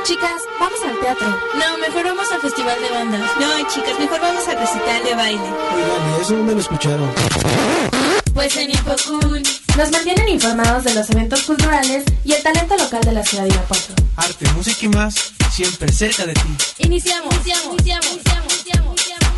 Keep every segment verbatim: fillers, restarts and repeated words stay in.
Chicas, vamos al teatro. No, mejor vamos al festival de bandas. No, chicas, mejor vamos al recital de baile. Oigan, ¿y eso dónde lo escucharon? Pues en Infocool. Nos mantienen informados de los eventos culturales y el talento local de la ciudad de Irapuato. Arte, música y más, siempre cerca de ti. Iniciamos, iniciamos, iniciamos, iniciamos, iniciamos, iniciamos.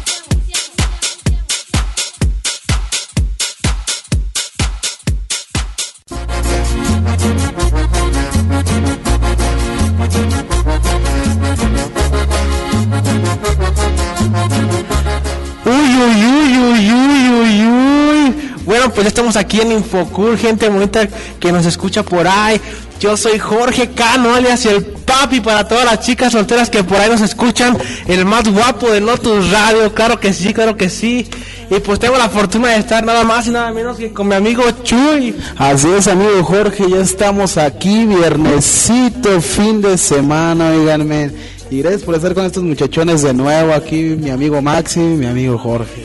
Uy, uy, uy, uy, uy, uy, uy. Bueno, pues estamos aquí en Infocool, gente bonita que nos escucha por ahí. Yo soy Jorge Cano, alias el papi para todas las chicas solteras que por ahí nos escuchan. El más guapo de Notus Radio, claro que sí, claro que sí. Y pues tengo la fortuna de estar nada más y nada menos que con mi amigo Chuy. Así es, amigo Jorge, ya estamos aquí, viernesito, fin de semana, oiganme. Y gracias por estar con estos muchachones de nuevo, aquí mi amigo Maxi, mi amigo Jorge.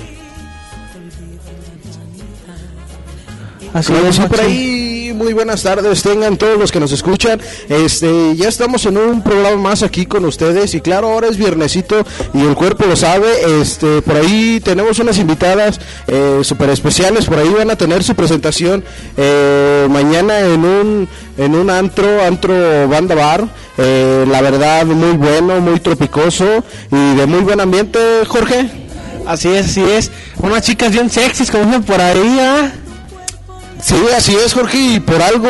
Así es, por ahí, muy buenas tardes tengan todos los que nos escuchan. Este, ya estamos en un programa más aquí con ustedes y claro, ahora es viernesito y el cuerpo lo sabe. Este, por ahí tenemos unas invitadas eh, súper especiales, por ahí van a tener su presentación eh, mañana en un en un antro, antro banda bar. Eh, la verdad, muy bueno, muy tropicoso y de muy buen ambiente, Jorge. Así es, así es. Unas chicas bien sexys, como dicen por ahí, ¿eh? Sí, así es, Jorge, y por algo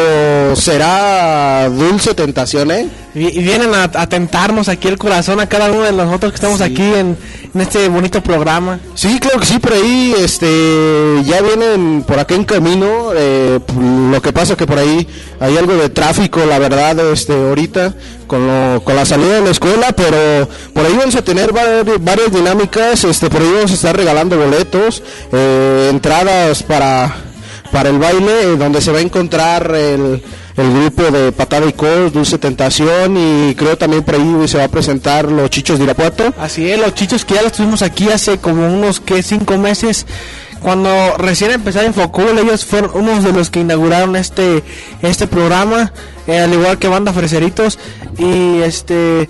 será Dulce Tentación, ¿eh? Y, y vienen a, a tentarnos aquí el corazón a cada uno de nosotros que estamos sí. aquí en, en este bonito programa. Sí, claro que sí, por ahí este, ya vienen por acá en camino, eh, lo que pasa que por ahí hay algo de tráfico, la verdad, este, ahorita, con, lo, con la salida de la escuela, pero por ahí vamos a tener varias, varias dinámicas, este, por ahí vamos a estar regalando boletos, eh, entradas para... para el baile, eh, donde se va a encontrar el, el grupo de Patada y Cos, Dulce Tentación, y creo también por ahí se va a presentar los Chichos de Irapuato. Así es, los Chichos que ya los tuvimos aquí hace como unos, que cinco meses, cuando recién empezaron Infocool, ellos fueron unos de los que inauguraron este este programa, eh, al igual que Banda Freseritos, y este,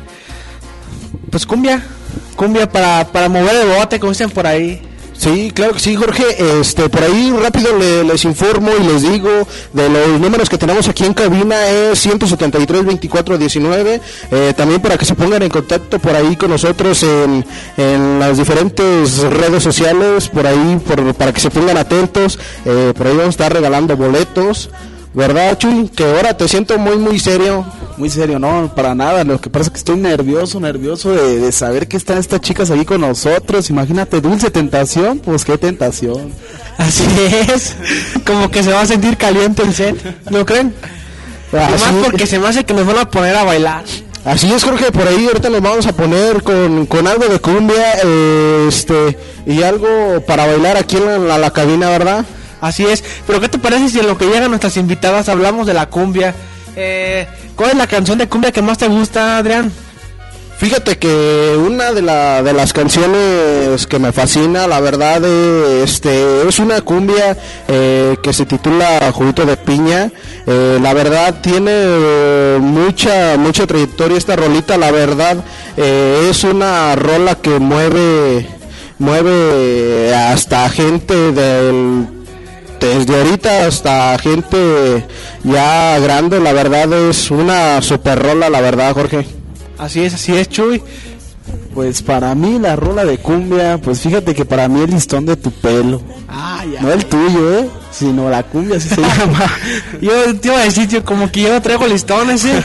pues cumbia, cumbia para, para mover el bote, como dicen por ahí. Sí, claro que sí, Jorge. Este, por ahí rápido le, les informo y les digo de los números que tenemos aquí en cabina es ciento setenta y tres, veinticuatro, diecinueve. Eh, también para que se pongan en contacto por ahí con nosotros en, en las diferentes redes sociales, por ahí por, para que se pongan atentos. Eh, por ahí vamos a estar regalando boletos. ¿Verdad, Chuy? Que ahora te siento muy, muy serio. Muy serio, no, para nada. Lo que pasa es que estoy nervioso, nervioso de, de saber que están estas chicas ahí con nosotros. Imagínate, Dulce Tentación, pues qué tentación. Así es, como que se va a sentir caliente el set, ¿no creen? Además porque se me hace que nos van a poner a bailar. Así es, Jorge, por ahí ahorita nos vamos a poner con, con algo de cumbia, eh, este, y algo para bailar aquí en la, la cabina, ¿verdad? Así es, pero ¿qué te parece si en lo que llegan nuestras invitadas hablamos de la cumbia? Eh, ¿Cuál es la canción de cumbia que más te gusta, Adrián? Fíjate que una de, la, de las canciones que me fascina, la verdad, eh, este, es una cumbia eh, que se titula Juguito de Piña. Eh, la verdad tiene eh, mucha mucha trayectoria esta rolita, la verdad eh, es una rola que mueve mueve hasta gente del desde ahorita hasta gente ya grande, la verdad es una super rola, la verdad, Jorge. Así es, así es, Chuy. Pues para mí la rola de cumbia, pues fíjate que para mí el listón de tu pelo. Ah, ya. No el tuyo, ¿eh? Sino la cumbia, así se llama. Yo te iba a decir, tío, como que yo no traigo listones, ¿eh?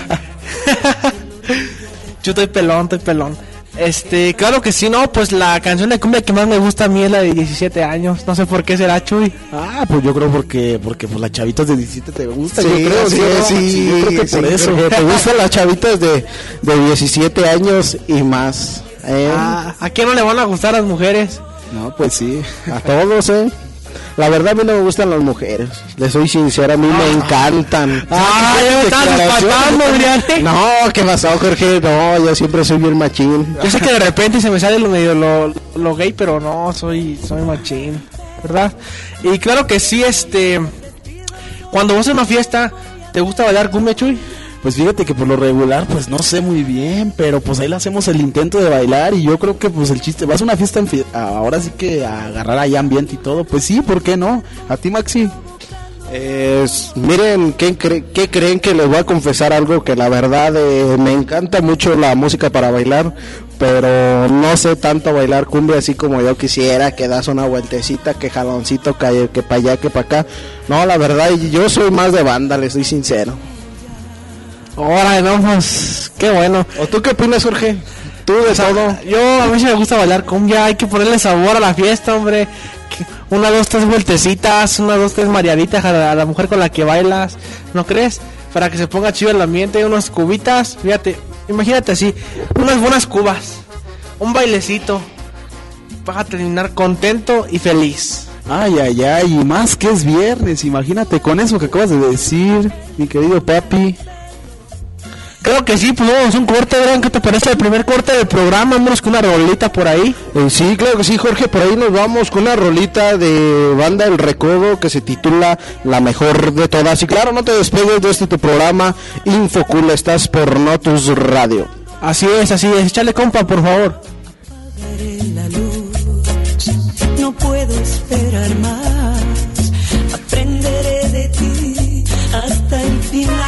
Yo estoy pelón, estoy pelón. Este, claro que sí, no, pues la canción de cumbia que más me gusta a mí es la de diecisiete años, no sé por qué será, Chuy. Ah, pues yo creo porque porque pues las chavitas de diecisiete te gustan, sí, yo creo, sí, sí, sí, sí, yo creo que sí, por sí, eso. te gustan las chavitas de, de diecisiete años y más. ¿eh? Ah, ¿a quién no le van a gustar las mujeres? No, pues sí, a todos, eh. La verdad a mí no me gustan las mujeres, les soy sincero, a mí ah. me encantan. Ah, ya me estás espantando, Adrián. No, ¿qué pasó, Jorge? No, yo siempre soy bien machín. Yo sé que de repente se me sale lo medio lo, lo gay, pero no, soy soy machín, ¿verdad? Y claro que sí, este, cuando vas a una fiesta, ¿te gusta bailar cumbia, Chuy? Pues fíjate que por lo regular, pues no sé muy bien, pero pues ahí le hacemos el intento de bailar y yo creo que pues el chiste, vas a una fiesta, en fi- ahora sí que a agarrar ahí ambiente y todo, pues sí, ¿por qué no? ¿A ti, Maxi? Eh, miren, ¿qué, cre- ¿qué creen? Que les voy a confesar algo que la verdad eh, me encanta mucho la música para bailar, pero no sé tanto bailar cumbia así como yo quisiera, que das una vueltecita, que jaloncito, que, que para allá, que para acá. No, la verdad, yo soy más de banda, les soy sincero. Órale, no, pues, qué bueno. ¿O tú qué opinas, Jorge? Tú de todo. Yo, a mí sí me gusta bailar cumbia, hay que ponerle sabor a la fiesta, hombre. Que Una, dos, tres vueltecitas, una, dos, tres mareaditas a la, a la mujer con la que bailas, ¿no crees? Para que se ponga chido el ambiente, unas cubitas, fíjate, imagínate así, unas buenas cubas, un bailecito, vas a terminar contento y feliz. Ay, ay, ay, y más que es viernes, imagínate con eso que acabas de decir, mi querido papi. Creo que sí, pues vamos, un corte, Adrián, ¿qué te parece el primer corte del programa? Vámonos con una rolita por ahí. Eh, sí, claro que sí, Jorge, por ahí nos vamos con una rolita de Banda El Recodo que se titula La Mejor de Todas. Y claro, no te despegues de este tu programa Infocool, estás por Notus Radio. Así es, así es, échale compa, por favor. Apagaré la luz, no puedo esperar más, aprenderé de ti hasta el final.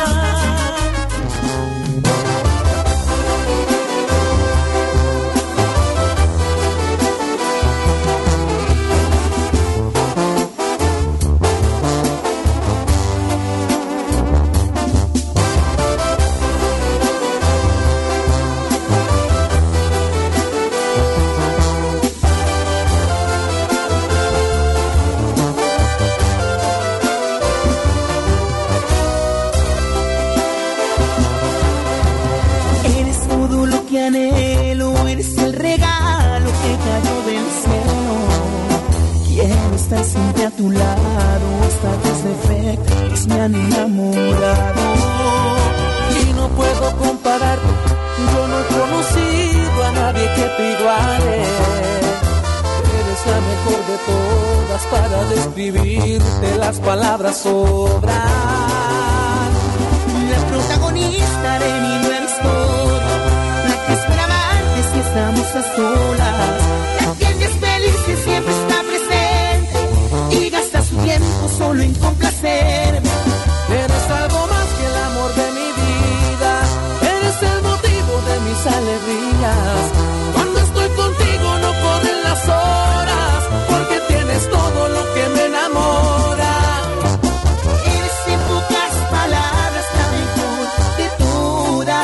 Anhelo, eres el regalo que cayó del cielo. Quiero estar siempre a tu lado, hasta tus defectos me han enamorado. Y no puedo compararte, yo no he conocido a nadie que te iguale. Eres la mejor de todas, para describirte las palabras sobran. La protagonista de mi nueva historia, si estamos a solas, la que es feliz y siempre está presente y gasta su tiempo solo en complacerme. Eres algo más que el amor de mi vida, eres el motivo de mis alegrías. Cuando estoy contigo no corren las horas, porque tienes todo lo que me enamora. Eres en pocas palabras la mejor de todas.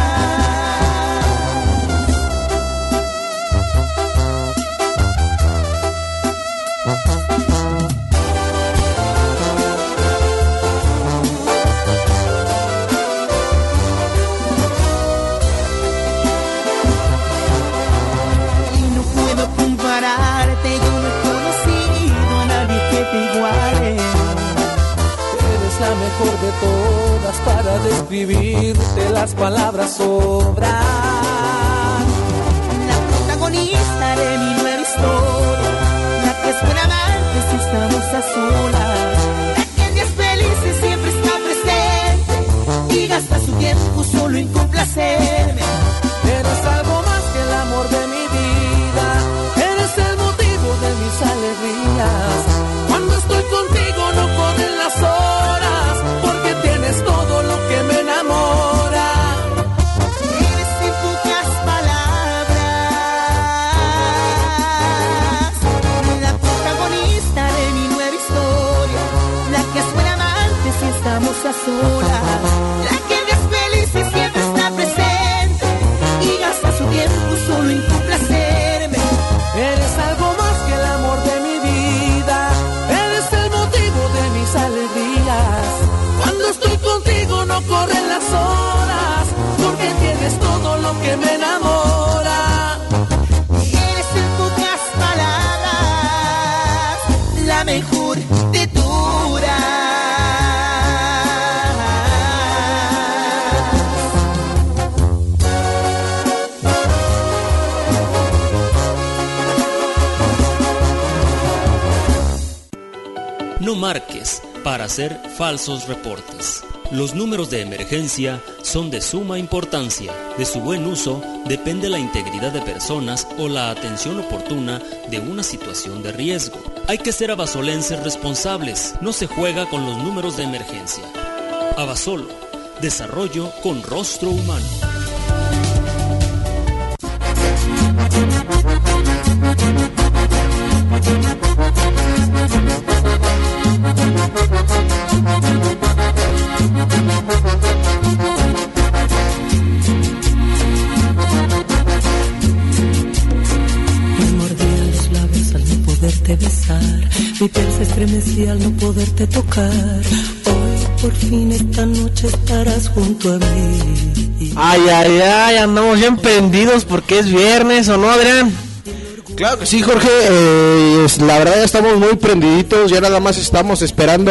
La mejor de todas, para describirte las palabras sobran. La protagonista de mi nueva historia, la que es buena amante si estamos a solas, la que es feliz y siempre está presente y gasta su tiempo solo en complacerme. Eres algo más que el amor de mi vida, eres el motivo de mis alegrías. Cuando estoy contigo no corren las horas, porque tienes todo lo que me enamora. Eres en pocas palabras la protagonista de mi nueva historia, la que es buena amante si estamos a solas, la que es feliz y siempre está presente y gasta su tiempo solo en complacerme. Eres algo más que el amor de mi vida, eres el motivo de mis alegrías. Cuando estoy contigo no corren las horas, porque tienes todo lo que me enamora. Eres en pocas palabras la mejor de todas. No marques para hacer falsos reportes. Los números de emergencia son de suma importancia. De su buen uso depende la integridad de personas o la atención oportuna de una situación de riesgo. Hay que ser abasolenses responsables. No se juega con los números de emergencia. Abasolo, desarrollo con rostro humano. Besar, mi piel se estremecía al no poderte tocar. Hoy por fin esta noche estarás junto a mí. Ay, ay, ay, andamos bien prendidos porque es viernes, ¿o no, Adrián? Claro que sí, Jorge, eh, es, la verdad ya estamos muy prendiditos, ya nada más estamos esperando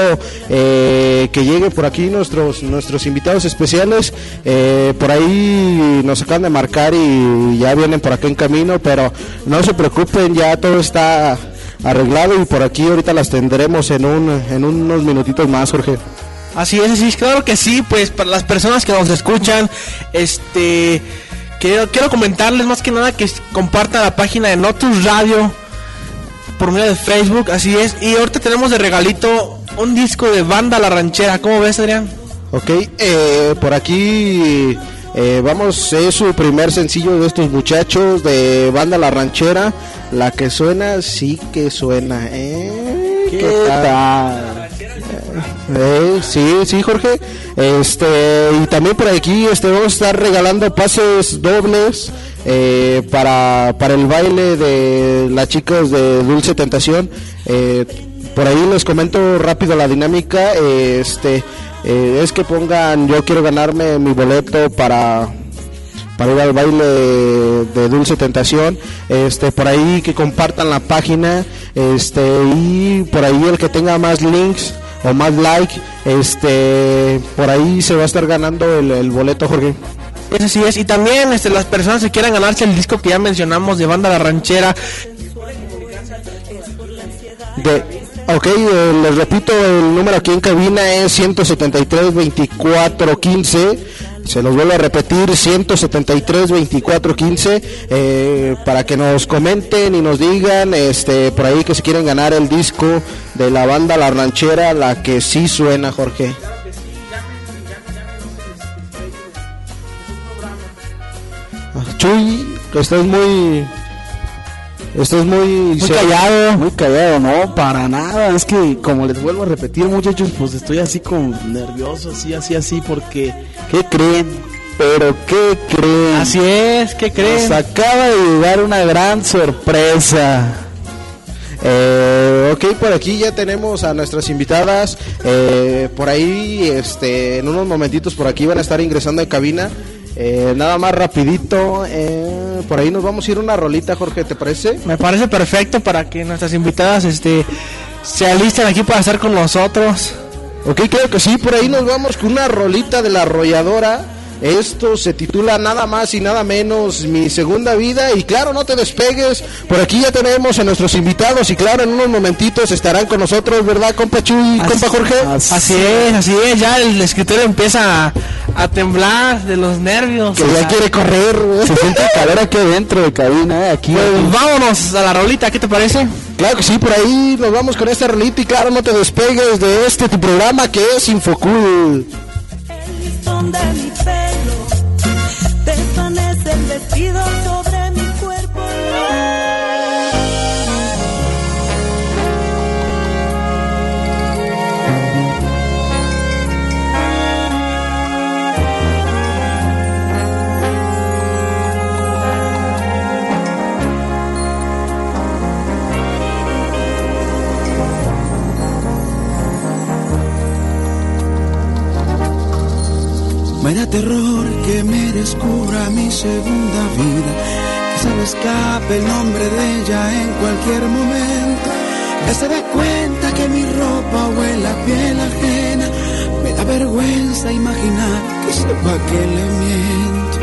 eh, que llegue por aquí nuestros nuestros invitados especiales, eh, por ahí nos acaban de marcar y ya vienen por acá en camino, pero no se preocupen, ya todo está arreglado y por aquí ahorita las tendremos en un en unos minutitos más, Jorge. Así es, sí, claro que sí, pues para las personas que nos escuchan, este... Quiero, quiero comentarles más que nada que compartan la página de Notus Radio por medio de Facebook, así es. Y ahorita tenemos de regalito un disco de Banda La Ranchera. ¿Cómo ves, Adrián? Ok, eh, por aquí eh, vamos, es su primer sencillo de estos muchachos de Banda La Ranchera. La que suena, sí que suena, ¿eh? ¿Qué, ¿Qué tal? tal? Eh, sí, sí, Jorge. Este, y también por aquí este, vamos a estar regalando pases dobles eh, para, para el baile de las chicas de Dulce Tentación. Eh, por ahí les comento rápido la dinámica. Eh, este, eh, es que pongan, yo quiero ganarme mi boleto para... para ir al baile de, de Dulce Tentación, este, por ahí que compartan la página, este, y por ahí el que tenga más links o más like, este, por ahí se va a estar ganando el, el boleto, Jorge. Eso sí es, y también este, las personas que quieran ganarse el disco que ya mencionamos de Banda La Ranchera. De, ok, eh, les repito, el número aquí en cabina es ciento setenta y tres, veinticuatro, quince. Se los vuelvo a repetir, ciento setenta y tres, veinticuatro, quince, eh, para que nos comenten y nos digan, este, por ahí que se quieren ganar el disco de la Banda La Ranchera, la que sí suena, Jorge. Chuy, estás muy... Estás muy, muy callado, muy callado, no, para nada, es que como les vuelvo a repetir, muchachos, pues estoy así como nervioso, así, así, así, porque, ¿qué creen? Pero ¿qué creen? Así es, ¿qué creen? Nos acaba de llegar una gran sorpresa. Eh, ok, por aquí ya tenemos a nuestras invitadas, eh, por ahí, este, en unos momentitos por aquí van a estar ingresando en cabina. Eh, nada más rapidito, eh, por ahí nos vamos a ir una rolita, Jorge, ¿te parece? Me parece perfecto para que nuestras invitadas este, se alisten aquí para estar con nosotros. Ok, creo que sí, por ahí nos vamos con una rolita de La Arrolladora. Esto se titula nada más y nada menos Mi Segunda Vida. Y claro, no te despegues, por aquí ya tenemos a nuestros invitados y claro, en unos momentitos estarán con nosotros, ¿verdad, compa Chuy, así, compa Jorge? Así, así es, así es, ya el escritorio empieza a, a temblar de los nervios. Que ya sea, quiere correr, ¿eh? Se siente calor aquí dentro de cabina, ¿eh? Aquí, pues aquí. Vámonos a la rolita, ¿qué te parece? Claro que sí, por ahí nos vamos con esta rolita y claro, no te despegues de este tu programa que es Infocool. El listón de mi pelo desvanece el vestido sobre mi cuerpo. Me da terror que me descubra mi segunda vida, que se me escape el nombre de ella en cualquier momento, que se dé cuenta que mi ropa huele a piel ajena. Me da vergüenza imaginar que sepa que le miento.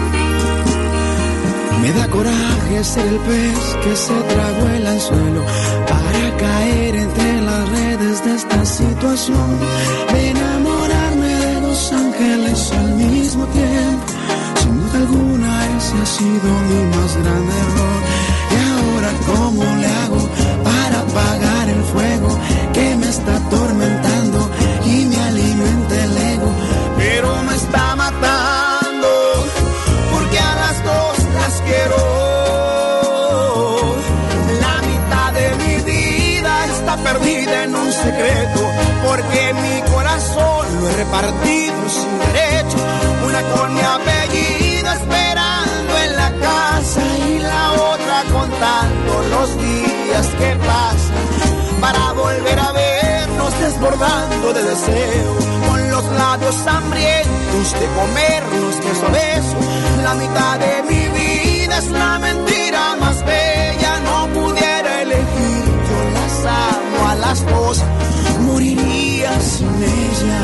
Me da coraje ser el pez que se tragó el anzuelo para caer entre las redes de esta situación, de enamorarme de dos ángeles al mismo tiempo. Sin duda alguna ese ha sido mi más grande error. Y ahora ¿cómo le hago para apagar el fuego que me está atormentando y me alimenta el ego? Pero me está matando porque a las dos las quiero. La mitad de mi vida está perdida en un secreto, porque mi corazón lo he repartido sin derecho. Una con mi apellido esperando en la casa y la otra contando los días que pasan para volver a vernos desbordando de deseo, con los labios hambrientos de comernos beso a beso. La mitad de mi vida es la mentira más bella. No pudiera elegir, yo las amo a las dos, moriría sin ella.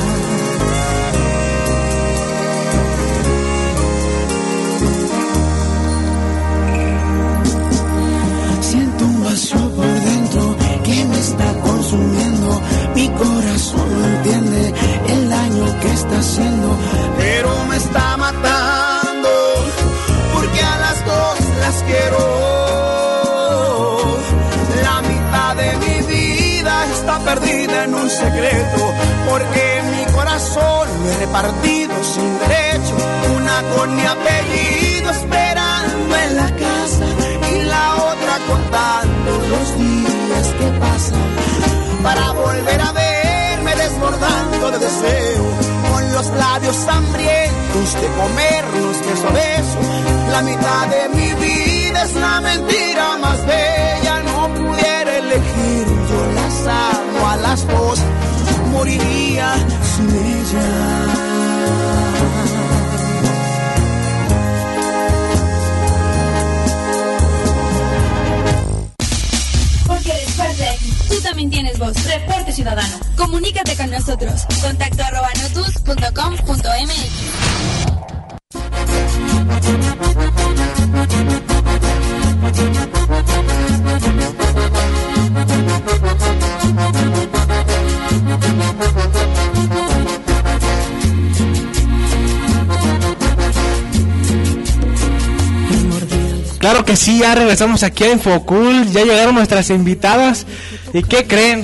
Siento un vacío por dentro que me está consumiendo. Mi corazón no entiende el daño que está haciendo, pero me está matando porque a las dos las quiero. La mitad de mi vida está perdida en un secreto, porque mi corazón lo he repartido sin derecho. Una con mi apellido esperando en la casa y la otra contando los días que pasan para volver a verme desbordando de deseo, con los labios hambrientos de comernos beso a beso. La mitad de mi vida es la mentira más bella. No pudiera elegir, yo las amo a las dos, moriría sin ella. Tú también tienes voz. Reporte Ciudadano. Comunícate con nosotros. Contacto arroba notus punto com punto m x. Claro que sí, ya regresamos aquí a Infocool, ya llegaron nuestras invitadas. ¿Y qué creen?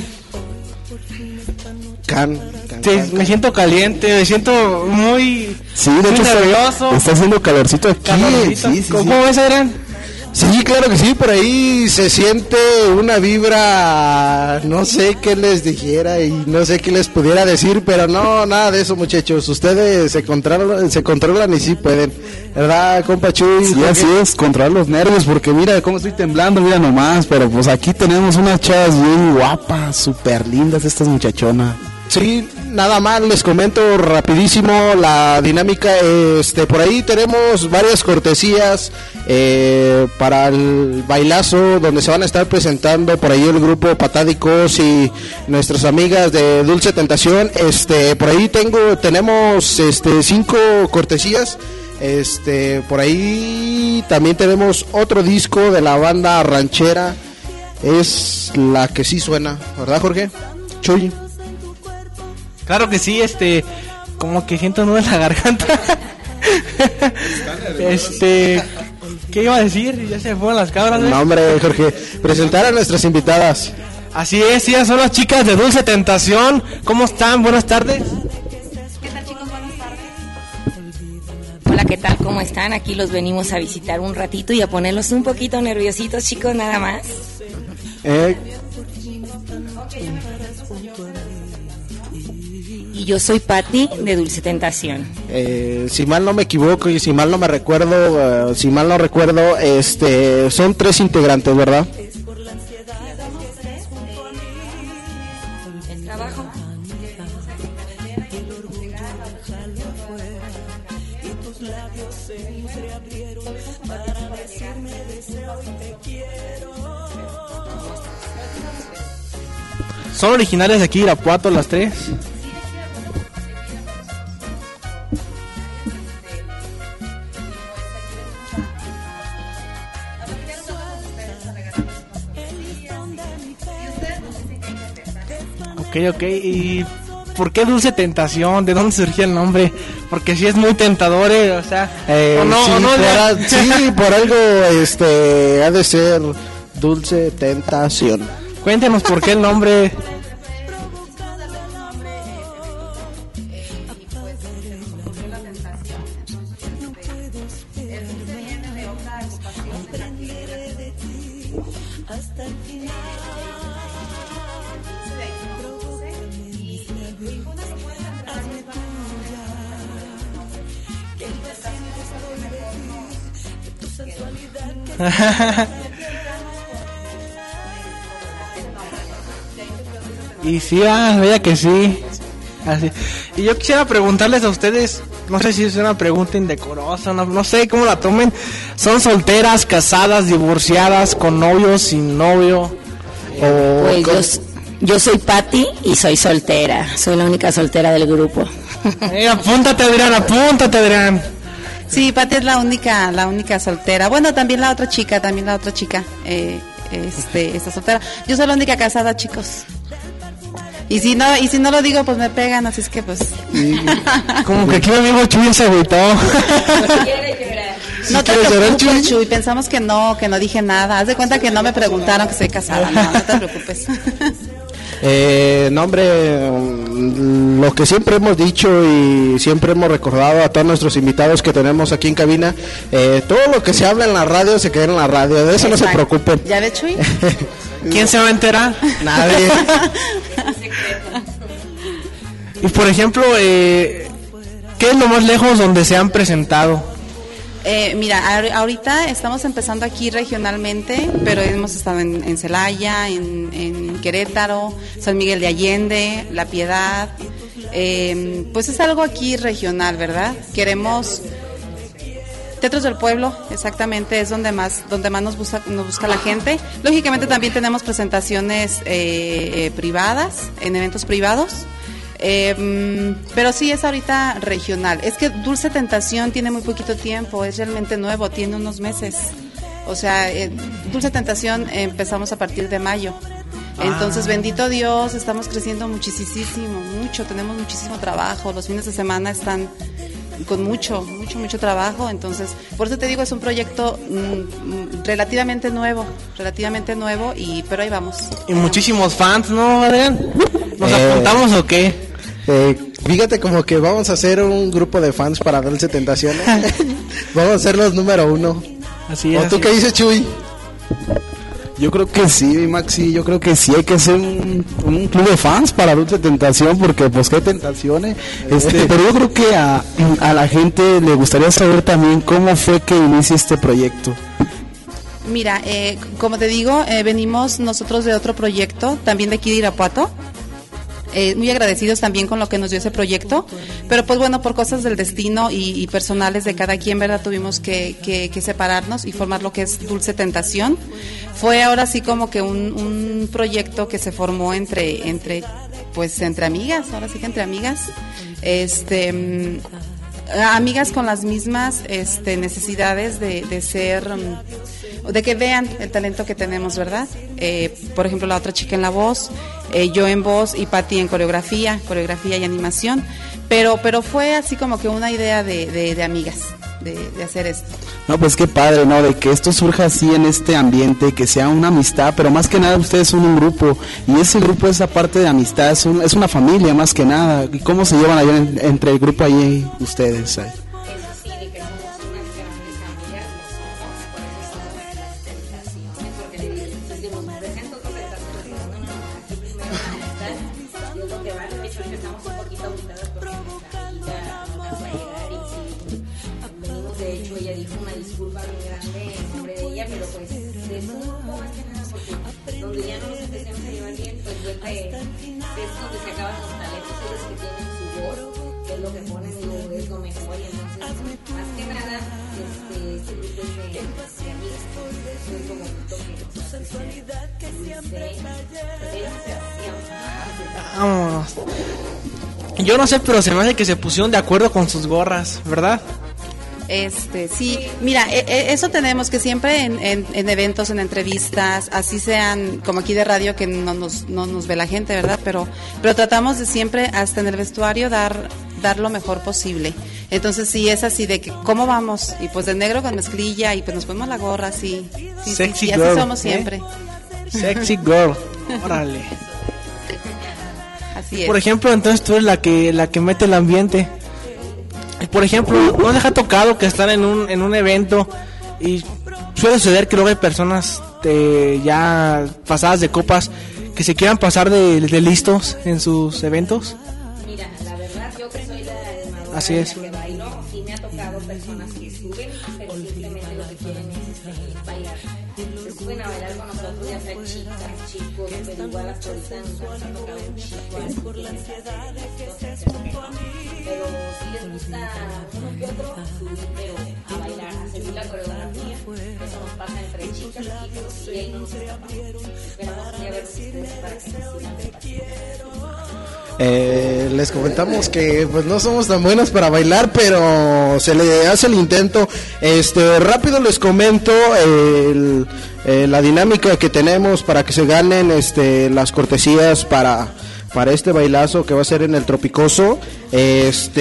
Can, can, sí, can, me can. siento caliente, me siento muy, Sí, de muy hecho nervioso. está, está haciendo calorcito aquí. Calorcito. Sí, sí, ¿Cómo sí. ves, Adrián? Sí, claro que sí, por ahí se siente una vibra, no sé qué les dijera y no sé qué les pudiera decir, pero no, nada de eso, muchachos. Ustedes se controlan, se controlan y sí pueden, ¿verdad, compa Chuy? Sí, así es, controlar los nervios, porque mira cómo estoy temblando, mira nomás, pero pues aquí tenemos unas chavas bien guapas, súper lindas estas muchachonas. Sí, nada más les comento rapidísimo la dinámica. Este, por ahí tenemos varias cortesías eh, para el bailazo, donde se van a estar presentando por ahí el grupo Patádicos y nuestras amigas de Dulce Tentación. Este, por ahí tengo, tenemos este cinco cortesías. Este, por ahí también tenemos otro disco de la banda ranchera. Es la que sí suena, ¿verdad, Jorge? Chuy. Claro que sí, este, como que siento nudo en la garganta. Este, ¿qué iba a decir? Ya se me fueron las cabras, ¿eh? No, hombre, Jorge, presentar a nuestras invitadas. Así es, ellas son las chicas de Dulce Tentación. ¿Cómo están? Buenas tardes. ¿Qué tal, chicos? Buenas tardes. Hola, ¿qué tal? ¿Cómo están? Aquí los venimos a visitar un ratito y a ponerlos un poquito nerviositos, chicos, nada más. Eh, Y yo soy Patti de Dulce Tentación. eh, si mal no me equivoco y si mal no me recuerdo, eh, si mal no recuerdo, este, son tres integrantes, ¿verdad? El trabajo. ¿Son originales de aquí, Irapuato, las tres? Ok, ok, y ¿por qué Dulce Tentación? ¿De dónde surgió el nombre? Porque sí es muy tentador, eh, o sea, Eh, o no, sí, o no, por, ya- a- sí, por algo este ha de ser Dulce Tentación. Cuéntenos por qué el nombre. Y sí, ah, vaya que sí. Así. Y yo quisiera preguntarles a ustedes, no sé si es una pregunta indecorosa, no, no sé cómo la tomen. ¿Son solteras, casadas, divorciadas, con novio, sin novio? O Pues con- yo, s- yo soy Patti y soy soltera. Soy la única soltera del grupo. Eh, apúntate, Adrián, apúntate, Adrián. Sí, Pati es la única, la única soltera. Bueno, también la otra chica, también la otra chica, eh, este, está soltera. Yo soy la única casada, chicos. Y si no, y si no lo digo, pues me pegan, así es que pues. Como que aquí mi amigo Chuy se agüitó. No te quieres llorar, preocupes, Chuy, pensamos que no, que no dije nada. Haz de cuenta que no me preguntaron que soy casada, no, no te preocupes. Eh, no, hombre, mm, lo que siempre hemos dicho y siempre hemos recordado a todos nuestros invitados que tenemos aquí en cabina, eh, todo lo que se habla en la radio se queda en la radio, de eso no se Exacto. preocupen. ¿Ya ves, Chuy? ¿Quién se va a enterar? Nadie. Y por ejemplo, eh, ¿qué es lo más lejos donde se han presentado? Eh, mira, ahor- ahorita estamos empezando aquí regionalmente, pero hemos estado en, en Celaya, en, en Querétaro, San Miguel de Allende, La Piedad. Eh, pues es algo aquí regional, ¿verdad? Queremos Teatros del Pueblo, exactamente, es donde más donde más nos busca, nos busca la gente. Lógicamente también tenemos presentaciones eh, eh, privadas, en eventos privados. Eh, pero sí es ahorita regional. Es que Dulce Tentación tiene muy poquito tiempo, es realmente nuevo, tiene unos meses. O sea, eh, Dulce Tentación eh, empezamos a partir de mayo. Entonces, Ah. bendito Dios, estamos creciendo muchísimo, mucho, tenemos muchísimo trabajo. Los fines de semana están con mucho, mucho, mucho trabajo. Entonces, por eso te digo, es un proyecto mm, relativamente nuevo, relativamente nuevo, y pero ahí vamos. Y muchísimos fans, ¿no, Adrián? ¿Nos Eh, apuntamos o qué? Eh, fíjate como que vamos a hacer un grupo de fans para Dulce Tentación. Vamos a ser los número uno. Así ¿O es. tú así qué es. dices, Chuy? Yo creo que sí, mi Maxi, yo creo que sí hay que hacer un, un club de fans para Dulce Tentación, porque pues qué tentaciones. Este, pero yo creo que a, a la gente le gustaría saber también cómo fue que inicia este proyecto. Mira, eh, como te digo, eh, venimos nosotros de otro proyecto, también de aquí de Irapuato. Eh, muy agradecidos también con lo que nos dio ese proyecto, pero pues bueno, por cosas del destino y, y personales de cada quien, ¿verdad? Tuvimos que, que, que separarnos y formar lo que es Dulce Tentación. Fue ahora sí como que un, un proyecto que se formó entre, entre, pues entre amigas, ahora sí que entre amigas, este, mm, amigas con las mismas este, necesidades de, de ser, mm, de que vean el talento que tenemos, ¿verdad? Eh, por ejemplo, la otra chica en la voz, eh, yo en voz y Patti en coreografía, coreografía y animación, pero pero fue así como que una idea de, de, de amigas, de, de hacer esto. No, pues qué padre, ¿no? De que esto surja así en este ambiente, que sea una amistad, pero más que nada ustedes son un grupo, y ese grupo, esa parte de amistad, es, un- es una familia más que nada. ¿Y cómo se llevan allá en- entre el grupo ahí ustedes? Ahí? De hecho, ella dijo una disculpa bien grande en nombre de ella, pero pues de su grupo más que nada, porque donde ya no nos empecemos a llevar bien, pues vuelve, es donde se acaban los talentos, ellos que tienen su voz, que es lo que ponen, digo, es lo mejor, y entonces, más que nada, este, este grupo es de, de amigas, es como un toque, Vámonos. Yo no sé, pero se me hace que se pusieron de acuerdo con sus gorras, ¿verdad? Este, sí, mira, e- e- eso tenemos que siempre en, en, en eventos, en entrevistas, así sean como aquí de radio que no nos, no nos ve la gente, ¿verdad? Pero, pero tratamos de siempre, hasta en el vestuario, dar, dar lo mejor posible. Entonces sí es así de que, ¿cómo vamos? Y pues de negro con mezclilla y pues nos ponemos la gorra, sí. sí Sexy sí, y girl, así somos ¿eh? siempre. Sexy girl, órale. Así es. Por ejemplo, entonces tú eres la que, la que mete el ambiente. Por ejemplo, ¿no les ha tocado que están en un, en un evento y suele suceder que luego hay personas de, ya pasadas de copas que se quieran pasar de, de listos en sus eventos? Mira, la verdad, yo que soy la animadora Así es. que bailo, sí me ha tocado personas que suben, pero simplemente lo que quieren es este, bailar. Se suben a bailar con nosotros, ya sea chicas, chicos, pero igual hasta ahorita nos ha tocado un chico así que les hace esto, pero si les gusta uno que otro, subir, pero a bailar, a seguir la coreografía, eso nos pasa entre chicas y chicos y ahí no nos escapamos. Esperamos ya ver ustedes para que nos sigan compartiendo. Eh, les comentamos que pues no somos tan buenos para bailar, pero se le hace el intento. Este, rápido les comento el, eh, la dinámica que tenemos para que se ganen este las cortesías para para este bailazo que va a ser en el Tropicoso. Este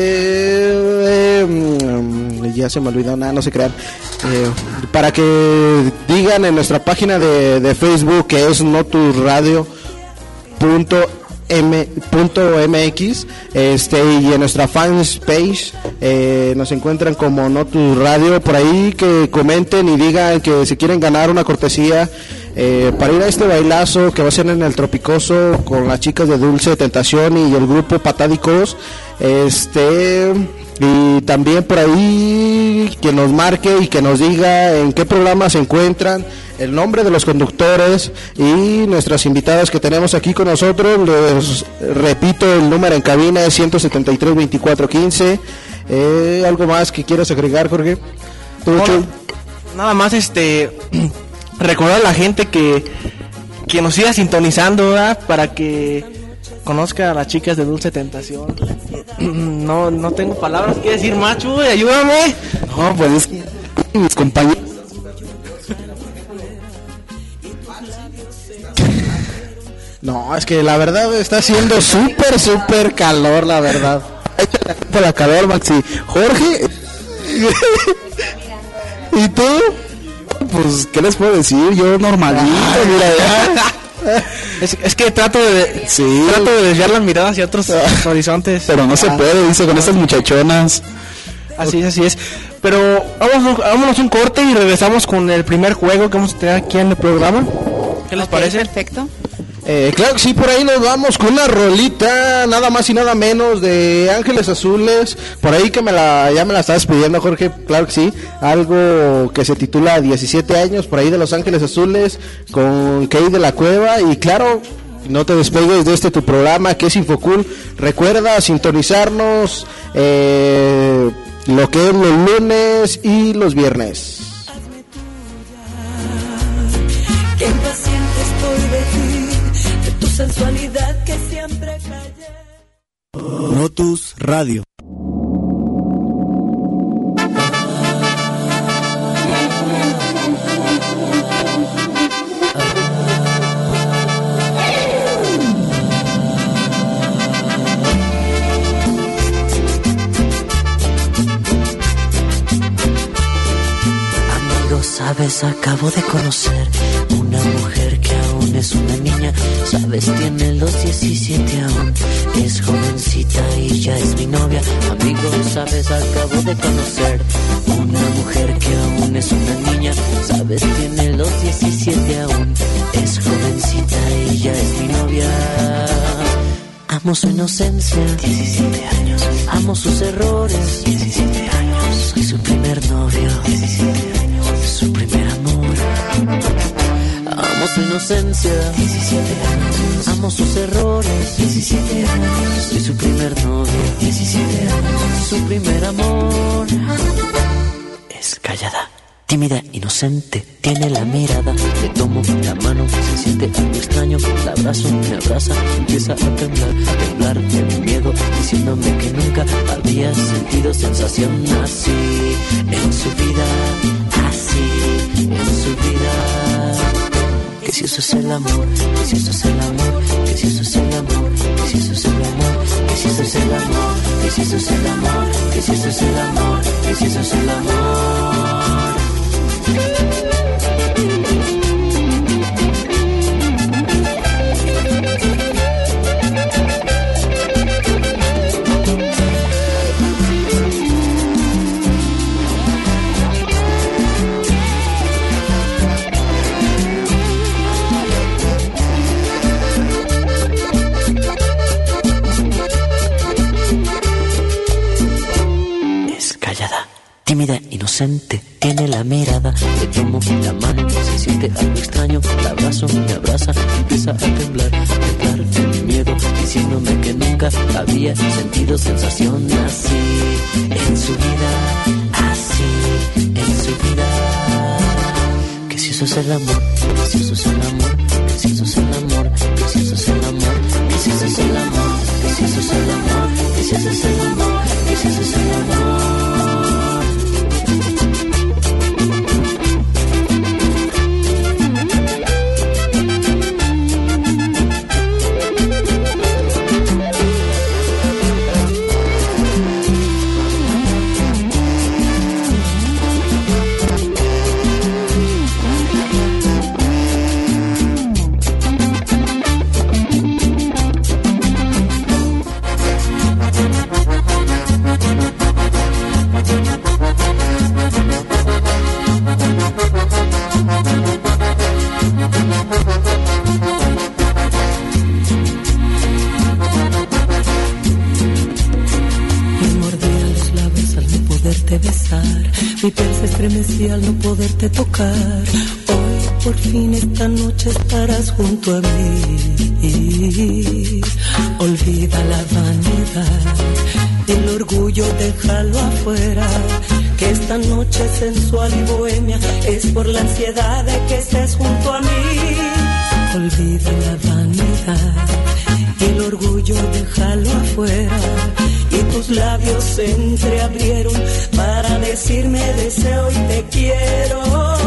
eh, ya se me olvidó nada, no se crean. Eh, para que digan en nuestra página de, de Facebook, que es notusradio punto M, punto mx, este, y en nuestra fanpage eh, nos encuentran como Notus Radio. Por ahí que comenten y digan que si quieren ganar una cortesía eh, para ir a este bailazo que va a ser en el Tropicoso con las chicas de Dulce Tentación y el grupo Patádicos. Este, y también por ahí que nos marque y que nos diga en qué programa se encuentran, el nombre de los conductores y nuestras invitadas que tenemos aquí con nosotros. Les repito, el número en cabina es ciento setenta y tres, veinticuatro, quince. Eh, ¿Algo más que quieras agregar, Jorge? Bueno, nada más este recordar a la gente que, que nos siga sintonizando, ¿verdad? Para que conozca a las chicas de Dulce Tentación. No, no tengo palabras que decir, macho, ayúdame. No, pues es que mis compañeros. No, es que la verdad está haciendo súper, súper calor, la verdad. Échale la calor, Maxi. Jorge. ¿Y tú? Pues, ¿qué les puedo decir? Yo normalito, mira, ya. Es, es que trato de sí. trato de desviar la mirada hacia otros horizontes. Pero no se puede, dice, con estas muchachonas. Así es, así es. Pero vámonos, vámonos un corte y regresamos con el primer juego que vamos a tener aquí en el programa. ¿Qué les Okay, parece? Perfecto. Eh, claro que sí, por ahí nos vamos con una rolita, nada más y nada menos, de Ángeles Azules. Por ahí que me la, ya me la estabas pidiendo, Jorge, claro que sí. Algo que se titula diecisiete años, por ahí de Los Ángeles Azules, con Key de la Cueva. Y claro, no te despegues de este tu programa que es Infocool. Recuerda sintonizarnos eh, lo que es los lunes y los viernes. Qué impaciente estoy de ti, de tu sensualidad que siempre callé. Notus Radio. Sabes, acabo de conocer una mujer que aún es una niña. Sabes, tiene los diecisiete aún, es jovencita y ya es mi novia. Amigo, sabes, acabo de conocer una mujer que aún es una niña. Sabes, tiene los diecisiete aún, es jovencita y ya es mi novia. Amo su inocencia, diecisiete años. Amo sus errores, diecisiete años. Soy su primer novio, diecisiete años. Su primer amor. Amo su inocencia, diecisiete años. Amo sus errores, diecisiete años. Soy su primer novio, diecisiete años. Su primer amor. Es callada, tímida, inocente, tiene la mirada. Le tomo la mano, se siente algo extraño. La abrazo, me abraza, empieza a temblar, a temblar de mi miedo, diciéndome que nunca había sentido sensación así en su vida, así en su vida. Que si eso es el amor, que si eso es el amor, que si eso es el amor, que si eso es el amor, que si eso es el amor, que si eso es el amor, que si eso es el amor, que si eso es el amor. Tímida, inocente, tiene la mirada. Le tomo la mano, se siente algo extraño. La abrazo, me abraza, empieza a temblar, a temblar de mi miedo, diciéndome que nunca había sentido sensación así en su vida, así en su vida. Que si eso es el amor, que si eso es el amor, que si eso es el amor, que si eso es el amor, que si eso es el amor, que si eso es el amor, que si eso es el amor, que si eso es el amor. Mi piel se estremecía al no poderte tocar. Hoy por fin esta noche estarás junto a mí. Olvida la vanidad y el orgullo, déjalo afuera. Que esta noche sensual y bohemia es por la ansiedad de que estés junto a mí. Olvida la vanidad y el orgullo, déjalo afuera. Y tus labios se entreabrieron para decirme deseo y te quiero.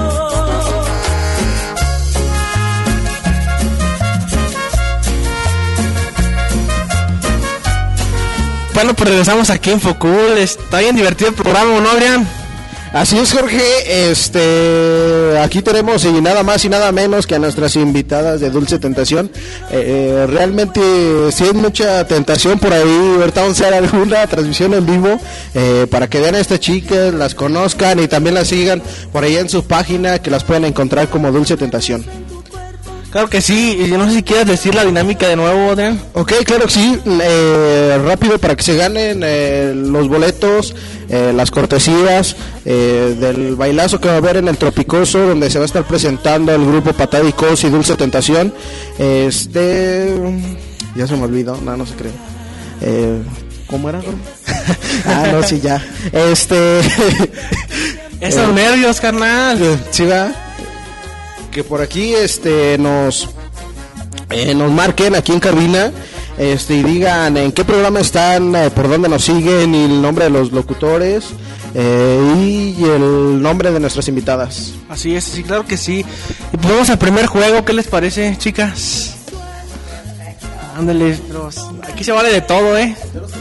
Bueno, pues regresamos aquí en Focul. Está bien divertido el programa, ¿no, Adrián? Así es, Jorge. Este, aquí tenemos y nada más y nada menos que a nuestras invitadas de Dulce Tentación. Eh, eh, realmente sí hay mucha tentación por ahí. Ahorita vamos a hacer alguna transmisión en vivo eh, para que vean a estas chicas, las conozcan y también las sigan por ahí en su página, que las pueden encontrar como Dulce Tentación. Claro que sí, y yo no sé si quieres decir la dinámica de nuevo, Adrián. Ok, claro que sí, eh, rápido para que se ganen eh, los boletos, eh, las cortesías eh, del bailazo que va a haber en el Tropicoso, donde se va a estar presentando el grupo Patadicos y Dulce Tentación. Este, ya se me olvidó, no, no se cree. Eh, ¿Cómo era? ah, no, sí, ya. Este, esos eh, nervios, carnal. Sí, va. Que por aquí este nos eh, nos marquen aquí en cabina este y digan en qué programa están, eh, por dónde nos siguen y el nombre de los locutores eh, y el nombre de nuestras invitadas. Así es, sí, claro que sí. Y pues vamos al primer juego, ¿qué les parece, chicas? Ándale, aquí se vale de todo, ¿eh?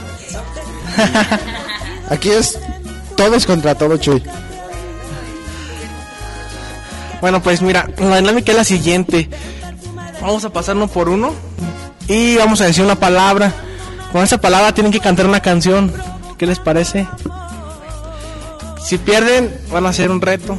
Aquí es todos contra todo, Chuy. Bueno, pues mira, la dinámica es la siguiente. Vamos a pasar uno por uno y vamos a decir una palabra. Con esa palabra tienen que cantar una canción. ¿Qué les parece? Si pierden, van a hacer un reto.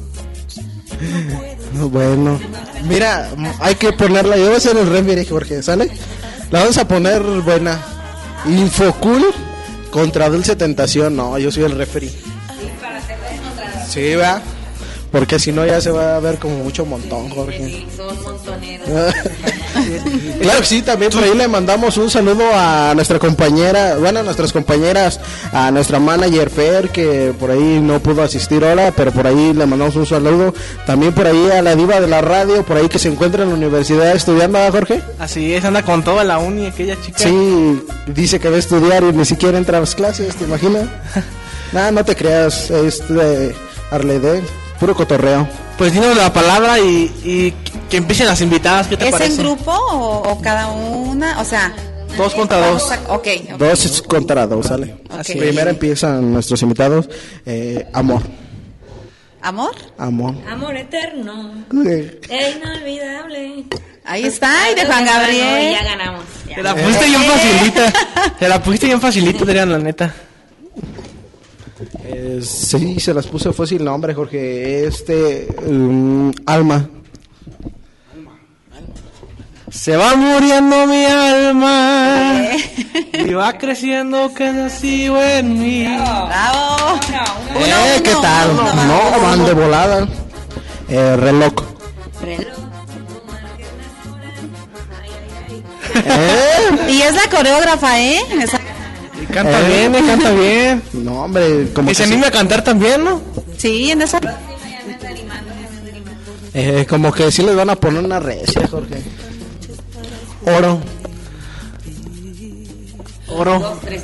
Bueno, mira, hay que ponerla. Yo voy a ser el referee, Jorge, ¿sale? La vamos a poner buena. Infocul contra Dulce Tentación. No, yo soy el referee. Sí, va. Porque si no ya se va a ver como mucho montón, Jorge. Sí, son montoneros. Claro que sí, también por ahí le mandamos un saludo a nuestra compañera, bueno, a nuestras compañeras, a nuestra manager Fer, que por ahí no pudo asistir ahora, pero por ahí le mandamos un saludo. También por ahí a la diva de la radio, por ahí que se encuentra en la universidad estudiando, ¿verdad, Jorge? Así es, anda con toda la uni, aquella chica. Sí, dice que va a estudiar y ni siquiera entra a las clases, ¿te imaginas? Nada, no te creas, es de Arledé, puro cotorreo. Pues dinos la palabra y, y que empiecen las invitadas, ¿qué te ¿Es parece? en grupo o, o cada una? O sea... Dos contra dos. a, ok. okay. Dos contra dos, ¿sale? Okay. Primero empiezan nuestros invitados. Eh, amor. ¿Amor? Amor. Amor eterno. Eh. Es inolvidable. Ahí está, y de Juan Gabriel. Ya ganamos. Ya. Te la pusiste bien facilita. Te la pusiste bien facilita, Adrián, la neta. Eh, sí, se las puse fácil el nombre, Jorge. Este. Um, Alma. Se va muriendo mi alma y va creciendo que nació en mí. ¡Bravo! Eh, ¿qué tal? No, van de volada. Eh, reloj. Reloj. ¿Eh? Y es la coreógrafa, ¿eh? Esa... Y canta eh. bien, y canta bien. No, hombre, como y se anima sí. a cantar también, ¿no? Sí, en esa... Eh, como que sí les van a poner una recia, Jorge. Oro. Oro. Dos, tres.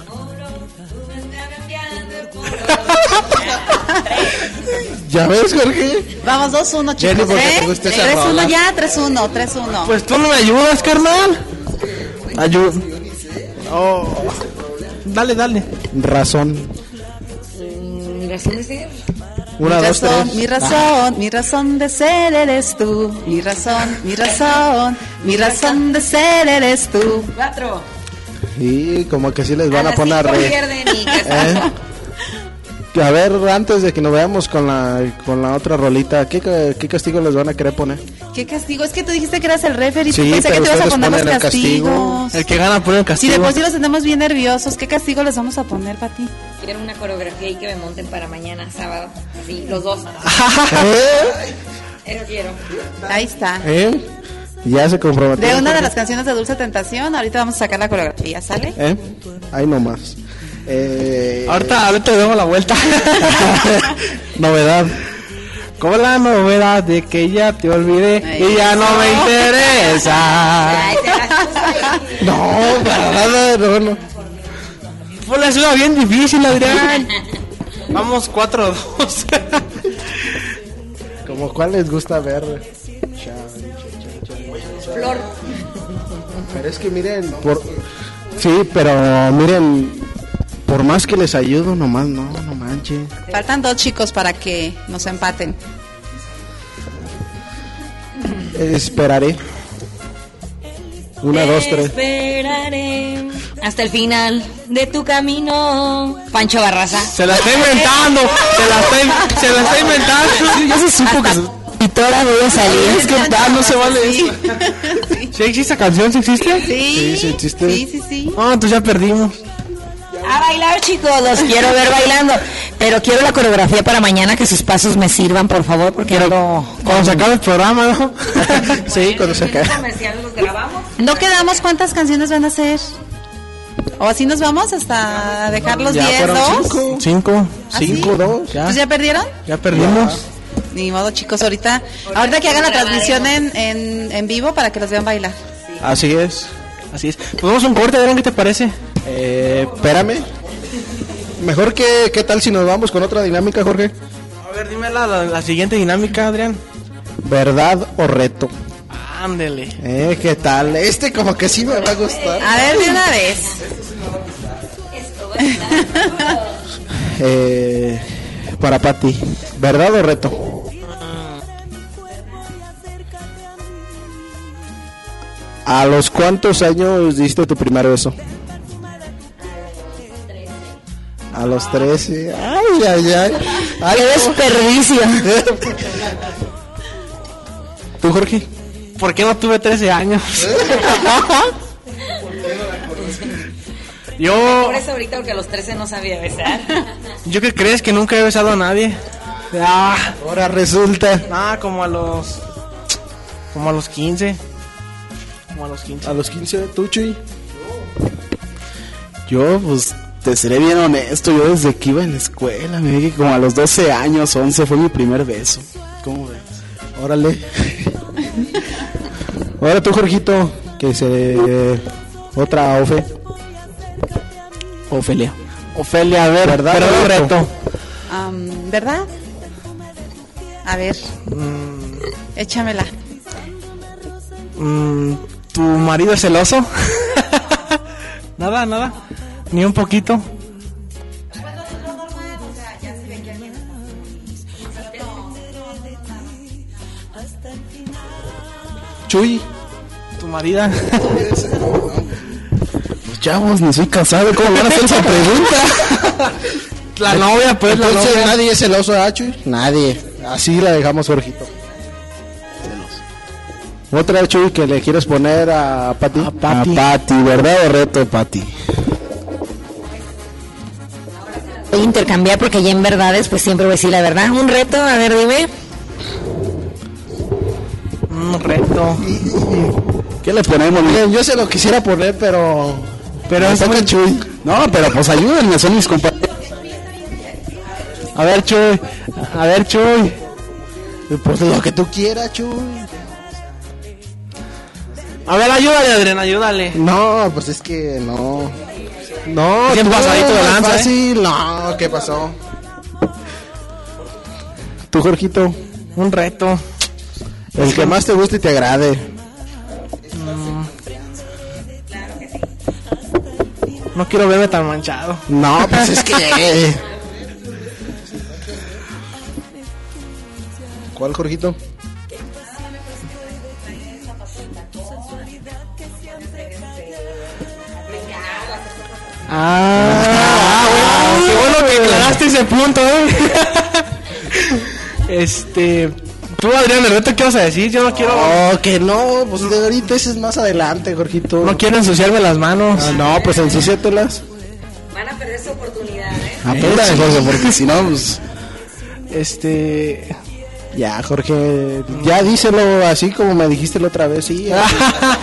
¿Ya ves, Jorge? Vamos, dos uno, chicos, ¿eh? tres uno ya, tres uno, tres uno. Pues tú no me ayudas, carnal. Ayuda. Oh. Dale, dale. Razón. Mm, razón de ser. Una, mi dos, razón, tres. Mi razón, ah. mi razón de ser eres tú. Mi razón, mi razón, mi razón de ser eres tú. Cuatro. Y como que sí les van a, a poner re... ¿Eh? A ver, antes de que nos veamos con la con la otra rolita, ¿qué, ¿qué castigo les van a querer poner? ¿Qué castigo? Es que tú dijiste que eras el referee, sí, pensé que te ibas a poner los el castigos. Castigo. El que gana pone el castigo. Si de por sí los tenemos bien nerviosos, ¿qué castigo les vamos a poner para ti? Quiero una coreografía y que me monten para mañana, sábado. Sí, los dos. Eso quiero. Ahí está. ¿Eh? Ya se comprometió. De una de las canciones de Dulce Tentación, ahorita vamos a sacar la coreografía, ¿sale? ¿Eh? Ahí nomás. Eh... Ahorita, ahorita le damos la vuelta. Novedad. Como la novedad de que ya te olvidé Ay, y ya no, no me interesa. Ay, no, para nada, no, no. Pues la suena bien difícil, Adrián. Vamos cuatro dos. Como cuál les gusta ver. Flor. Pero es que miren, por... sí, pero miren, por más que les ayudo, nomás no, no manches. Faltan dos chicos para que nos empaten. Esperaré. Una, dos, tres. Esperaré hasta el final de tu camino. Pancho Barraza. Se la está inventando. se la está, se la está inventando. Sí, ya se supo hasta que... Y toda voy a salir. Es que ah, no se vale sí. eso. Sí. ¿Sí existe esa canción? ¿Sí existe? Sí, sí, sí existe. Sí, sí, sí. Ah, entonces ya perdimos. A bailar, chicos, los quiero ver bailando. Pero quiero la coreografía para mañana, que sus pasos me sirvan, por favor, porque ando... Cuando se acabe el programa, ¿no? Sí, cuando se acabe. Los grabamos. ¿No quedamos cuántas canciones van a hacer? ¿O así nos vamos hasta dejar los diez, dos? Cinco. Cinco. ¿Ah, Cinco, sí? dos. Ya. ¿Pues ya perdieron? Ya perdimos. Ya. Ni modo, chicos, ahorita ahorita que hagan la transmisión en, en, en vivo para que los vean bailar. Sí. Así es. Así es. Pues vamos a un corte, Adrián, ¿qué te parece? Eh, espérame. Mejor que, ¿qué tal si nos vamos con otra dinámica, Jorge? A ver, dime la, la, la siguiente dinámica, Adrián. ¿Verdad o reto? Ándele. Eh, ¿qué tal? Este como que sí me va a gustar. A ver, de una vez. eh, para Pati, ¿verdad o reto? ¿A los cuántos años diste tu primer beso? A los trece. Ay, ay, ay. ay ¡Qué desperdicio! ¿Tú, Jorge? ¿Por qué no tuve trece años? Yo... Por eso ahorita, porque a los trece no sabía besar. ¿Yo qué crees? Que nunca he besado a nadie. Ah, ahora resulta. Ah, como a los... Como a los quince. Como a los quince. A los quince, ¿tú, Chuy? Yo, pues, te seré bien honesto. Yo desde que iba en la escuela, me dije que como a los doce años, once, fue mi primer beso. ¿Cómo ves? Órale. Ahora tú, Jorgito, que se... Eh, otra Ofe. Ofelia. Ofelia, a ver, ¿verdad? Pero un reto. Um, ¿Verdad? A ver, Mm, échamela. mm, ¿Tu marido es celoso? Nada, nada. Ni un poquito. Chuy. ¿Tu marido? Pues chavos, ni soy casado. ¿Cómo van a hacer esa pregunta? La novia, pues, la Entonces, novia. nadie es celoso, ¿ah, Chuy? Nadie. Así la dejamos, Jorgito. Otra, Chuy, que le quieres poner a Pati. A Pati. A Pati, ¿verdad o reto, Pati? Voy a intercambiar porque ya en verdades pues siempre voy a decir la verdad. Un reto, a ver, dime. Un reto. ¿Qué le ponemos? Miren, yo se lo quisiera poner, pero... Pero es muy- Chuy. No, pero pues ayúdenme, son mis compañeros. A ver, Chuy. A ver, Chuy. Pues lo que tú quieras, Chuy. A ver, ayúdale, Adrián, ayúdale. No, pues es que no. No, Bien tú, pasadito de más lanza, ¿eh? fácil. No, ¿qué pasó? Tú, Jorgito, Un reto. el que más te guste y te agrade. No quiero verme tan manchado. No, pues es que... ¿Cuál, Jorgito? Ah, bueno, qué bueno que aclaraste ese punto, eh. Este, tú, Adrián, el reto, ¿qué vas a decir? Yo no quiero, Oh, que no, pues de ahorita ese es más adelante, Jorgito. no quiero ensuciarme las manos. Ah, no, pues ensúciatelas. Van a perder su oportunidad, ¿eh? Apúrate, Jorge, porque si no, pues... Este, Ya, Jorge, ya díselo así como me dijiste la otra vez, sí. así.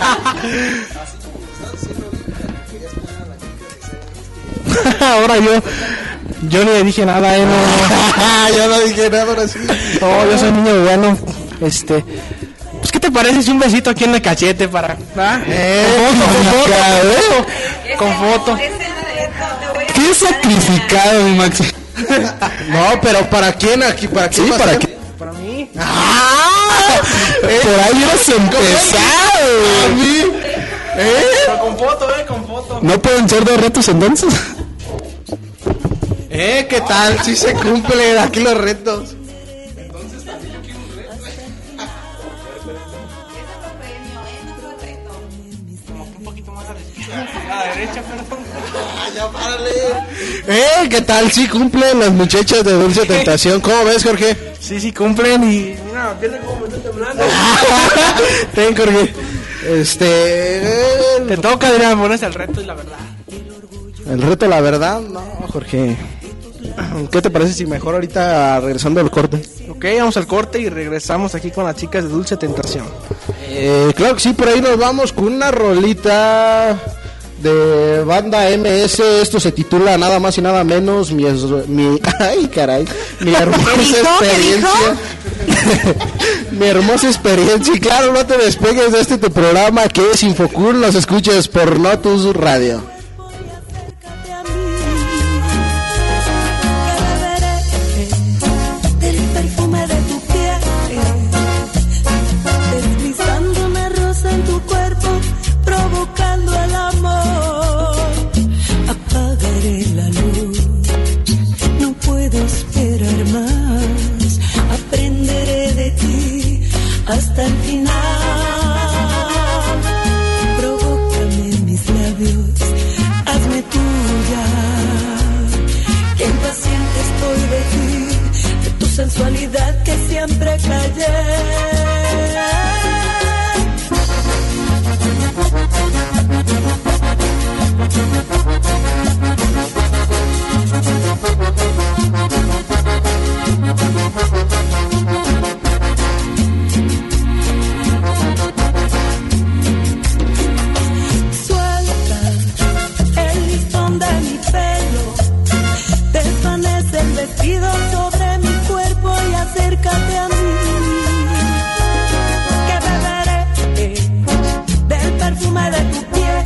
ahora yo, yo ni le dije nada, eh, no, Yo no dije nada ahora sí. no, yo soy niño bueno. Este, pues, ¿qué te parece si un besito aquí en el cachete para, ¿ah? Eh, con foto, con foto, con foto. ¡Qué sacrificado, mi Maxi! No, pero ¿para quién aquí? ¿Para quién? Sí, va a ¿para ser? qué? Para mí. ¡Ah! Por ahí hubieras empezado. A mí. ¿Eh? Pero con foto, eh, con foto. ¿No pueden ser dos retos entonces? ¿Eh? ¿Qué tal? Si se cumplen aquí los retos. A la derecha, perdón. Ya párale. ¿Eh? ¿Qué tal? Si cumplen las muchachas de Dulce Tentación. ¿Cómo ves, Jorge? Sí, sí, cumplen y mira, pierde como me estoy temblando. Ten, Jorge. Este... Te toca, Adrián, pones el reto y la verdad. El reto, la verdad, no, Jorge. ¿Qué te parece si mejor ahorita regresando al corte? Ok, vamos al corte y regresamos aquí con las chicas de Dulce Tentación. Eh, claro que sí, por ahí nos vamos con una rolita de banda M S. Esto se titula nada más y nada menos mi, es- mi ay caray, mi hermosa ¿Qué dijo? ¿Qué experiencia. Mi hermosa experiencia. Y claro, no te despegues de este tu programa que es Infocool. Nos escuches por Notus Radio. Del perfume de tu piel, deslizándome rosa en tu cuerpo, provocando el amor. Apagaré la luz, no puedo esperar más. Aprenderé de ti hasta el final. Provócame mis labios, hazme tuya. Que impaciente estoy de ti, de tu sensualidad que siempre callé. sobre mi cuerpo y acércate a mí, que beberé del perfume de tu piel,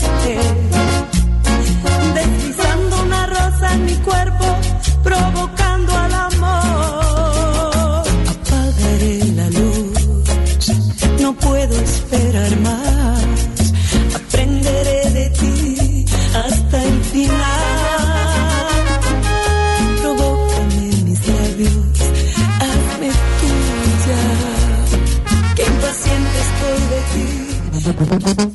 deslizando una rosa en mi cuerpo, provocando al amor. Apagaré la luz, no puedo esperar más, aprenderé de ti hasta el final. Provócame mis labios, hazme tuya, que impaciente estoy de ti.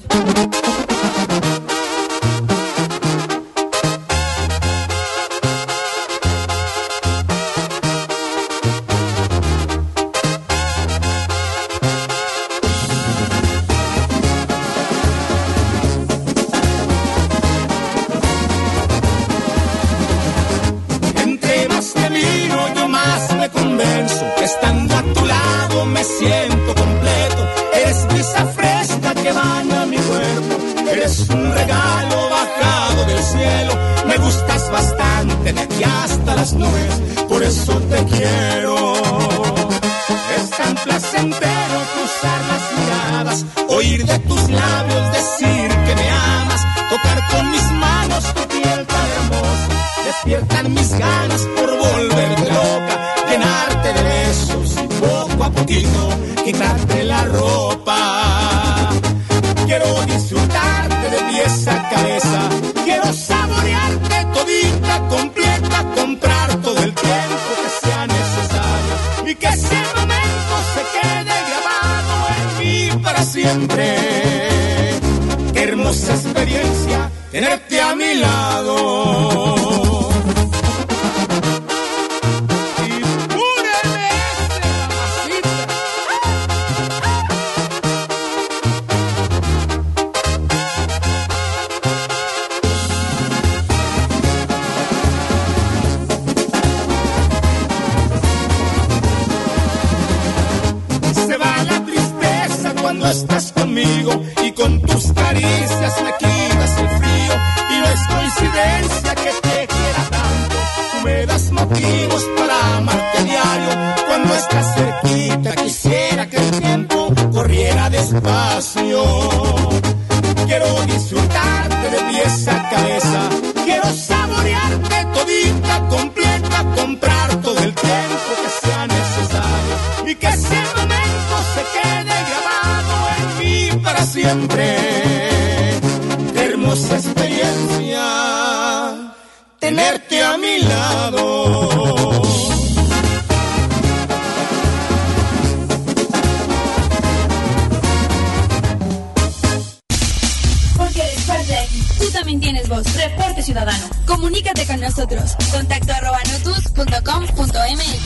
Entre más te miro, yo más me convenzo que estando a tu lado me siento completo. Eres brisa fresca que baña mi cuerpo, eres un regalo bajado del cielo. Me gustas bastante de aquí hasta las nubes, por eso te quiero. Es tan placentero cruzar las miradas, oír de tus labios decir que me amas, tocar con mis manos tu piel tan hermosa. Despiertan mis ganas por volverte loca, llenarte de besos y poco a poquito quitarte la ropa. Quiero disfrutarte de pies a cabeza, quiero saborearte todita, completa, comprar todo el tiempo que sea necesario y que ese momento se quede grabado en mí para siempre. Qué hermosa experiencia tenerte a mi lado. Cuando estás conmigo y con tus caricias me quitas el frío, y no es coincidencia que te quiera tanto, tú me das motivos para amarte diario. Cuando estás cerquita quisiera que el tiempo corriera despacio. Quiero disfrutarte de pies a cabeza, quiero saborearte todita, completa, comprar todo el tiempo que sea necesario y que ese momento se quede grabado en mí para siempre. Qué hermosa experiencia tenerte a mi lado. Tú también tienes voz. Reporte Ciudadano. Comunícate con nosotros. Contacto arroba notus punto com punto m x.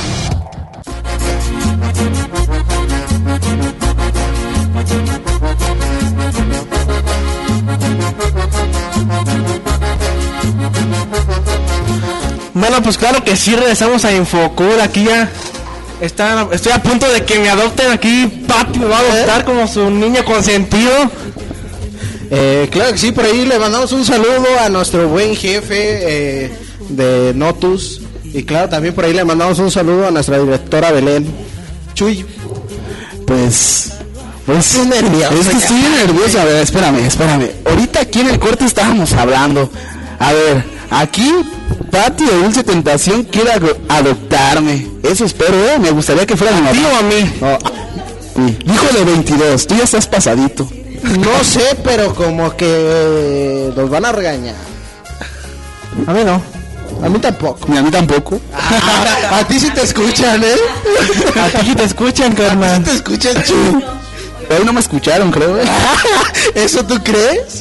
Bueno, pues claro que sí, regresamos a Infocur. Aquí ya está, estoy a punto de que me adopten aquí. Pati me va a adoptar como su niño consentido. Eh, claro que sí, por ahí le mandamos un saludo a nuestro buen jefe eh, de Notus. Y claro, también por ahí le mandamos un saludo a nuestra directora Belén. Chuy. Pues... Pues estoy nervioso. Es que estoy nervioso. A ver, espérame, espérame. Ahorita aquí en el corte estábamos hablando. A ver, aquí Pati de Dulce Tentación quiere adoptarme. Eso espero, ¿eh? Me gustaría que fuera mi mamá. ¿A ti o a mí? No. Hijo de veintidós, tú ya estás pasadito. No sé, pero como que nos van a regañar. A mí no. A mí tampoco. Ni a mí tampoco. A, a ti sí te escuchan, ¿eh? A ti sí te escuchan, carnal. A ti sí te escuchan, Chu. Hoy no me escucharon, creo. ¿Eso tú crees?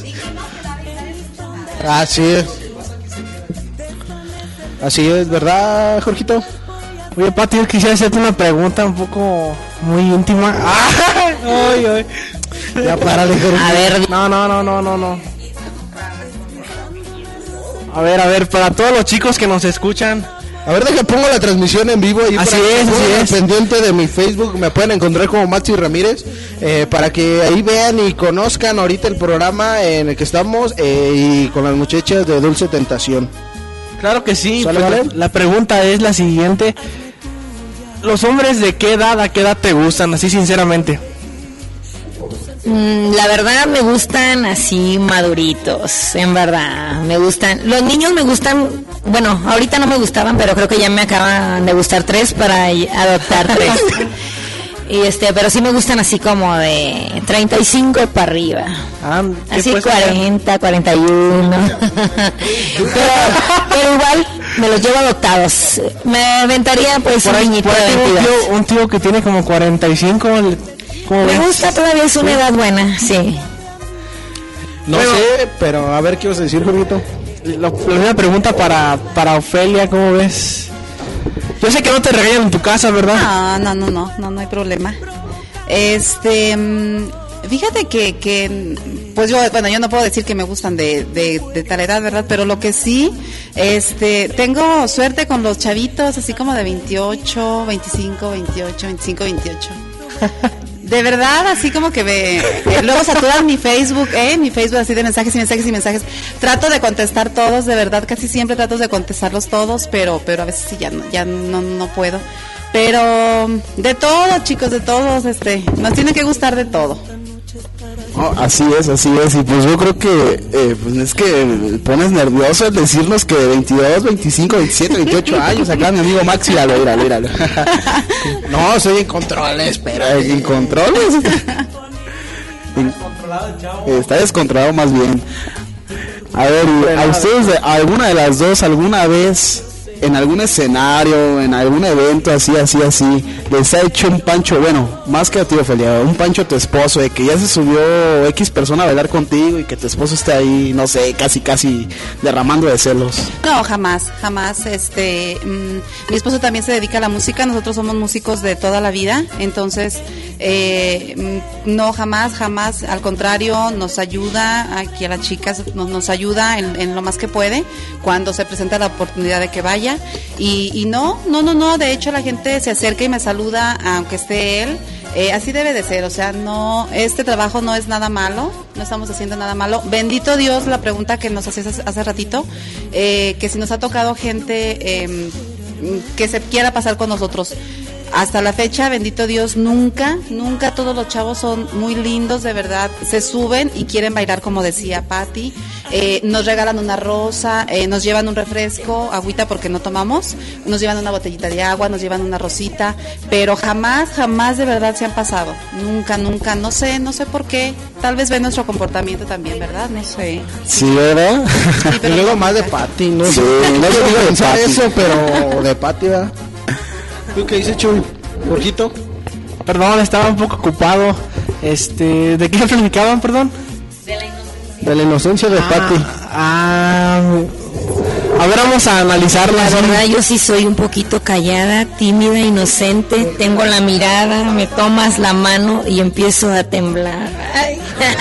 Así es. Así es, ¿verdad, Jorgito? Oye, Pati, yo quisiera hacerte una pregunta un poco muy íntima. Ay, ay. Ya párale, Jorgito. A ver, no, no, no, no, no, no. A ver, a ver, para todos los chicos que nos escuchan. A ver, deja, pongo la transmisión en vivo. Ahí así para es, así es. Pendiente de mi Facebook, me pueden encontrar como Maxi Ramírez, eh, para que ahí vean y conozcan ahorita el programa en el que estamos, eh, y con las muchachas de Dulce Tentación. Claro que sí. ¿Sale, Pues, vale? la pregunta es la siguiente. ¿Los hombres de qué edad, a qué edad te gustan? Así sinceramente. Mm, la verdad me gustan así maduritos, en verdad, me gustan. Los niños me gustan, bueno, ahorita no me gustaban, pero creo que ya me acaban de gustar tres para y- adoptar tres. Y este, pero sí me gustan así como de treinta y cinco para arriba. Ah, ¿qué Así puedes cuarenta, cuarenta y uno. pero, pero igual me los llevo adoptados. Me aventaría pues Por un ahí, niñito por ahí de tengo un veintidós. tío, un tío que tiene como cuarenta y cinco. ¿Cómo Me ves? gusta, todavía es una edad buena, sí. No Bueno. sé, pero a ver, ¿qué ibas a decir, Jorgito? La, la primera pregunta para, para Ofelia, ¿cómo ves? Yo sé que no te regañan en tu casa, ¿verdad? No, no, no, no, no, no hay problema. Este, mm, fíjate que, que, pues yo, bueno, yo no puedo decir que me gustan de, de, de tal edad, ¿verdad? Pero lo que sí, este, tengo suerte con los chavitos, así como de veintiocho, veinticinco, veintiocho, veinticinco, veintiocho. De verdad, así como que me... eh, luego saturan mi Facebook, ¿eh? Mi Facebook así de mensajes y mensajes y mensajes. Trato de contestar todos, de verdad, casi siempre trato de contestarlos todos, pero pero a veces sí ya no, ya no, no puedo. Pero de todo, chicos, de todos, este, nos tiene que gustar de todo. Oh, así es, así es, y pues yo creo que eh, pues es que pones nervioso el decirnos que de veintidós, veinticinco, veintisiete, veintiocho años, acá mi amigo Maxi, míralo, míralo, míralo. No, soy en controles, espera. ¿En controles? En- Está descontrolado más bien. A ver, ¿a ustedes, de- alguna de las dos, alguna vez, en algún escenario, en algún evento así, así, así, les ha hecho un pancho, bueno, más que a ti, Ofelia, un pancho a tu esposo, de que ya se subió X persona a bailar contigo y que tu esposo esté ahí, no sé, casi, casi derramando de celos? No, jamás, jamás. Este, mm, mi esposo también se dedica a la música. Nosotros somos músicos de toda la vida, entonces eh, mm, no, jamás, jamás. Al contrario, nos ayuda aquí a las chicas, nos, nos ayuda en, en lo más que puede cuando se presenta la oportunidad de que vaya. Y, y no, no, no, no. De hecho, la gente se acerca y me saluda, aunque esté él. Eh, así debe de ser, o sea, no, este trabajo no es nada malo, no estamos haciendo nada malo. Bendito Dios, la pregunta que nos hacías hace, hace ratito, eh, que si nos ha tocado gente eh, que se quiera pasar con nosotros. Hasta la fecha, bendito Dios, nunca, nunca todos los chavos son muy lindos, de verdad, se suben y quieren bailar, como decía Patti. Eh, nos regalan una rosa, eh, nos llevan un refresco, agüita porque no tomamos, nos llevan una botellita de agua, nos llevan una rosita, pero jamás, jamás de verdad se han pasado, nunca, nunca, no sé, no sé por qué, tal vez ven nuestro comportamiento también, ¿verdad? No sé. Sí, ¿verdad? Sí, pero y luego no, más de nunca. Pati, no Sí, sé. no No sé sé de pensar Pati. eso, pero de Pati, ¿verdad? ¿Tú qué dices, Chuy? ¿Jorgito? Perdón, estaba un poco ocupado. Este, ¿de qué platicaban, perdón? De la inocencia de Pati. Ah, a ver, vamos a analizarla. La verdad, yo sí soy un poquito callada, tímida, inocente. Tengo la mirada, me tomas la mano y empiezo a temblar. Ay.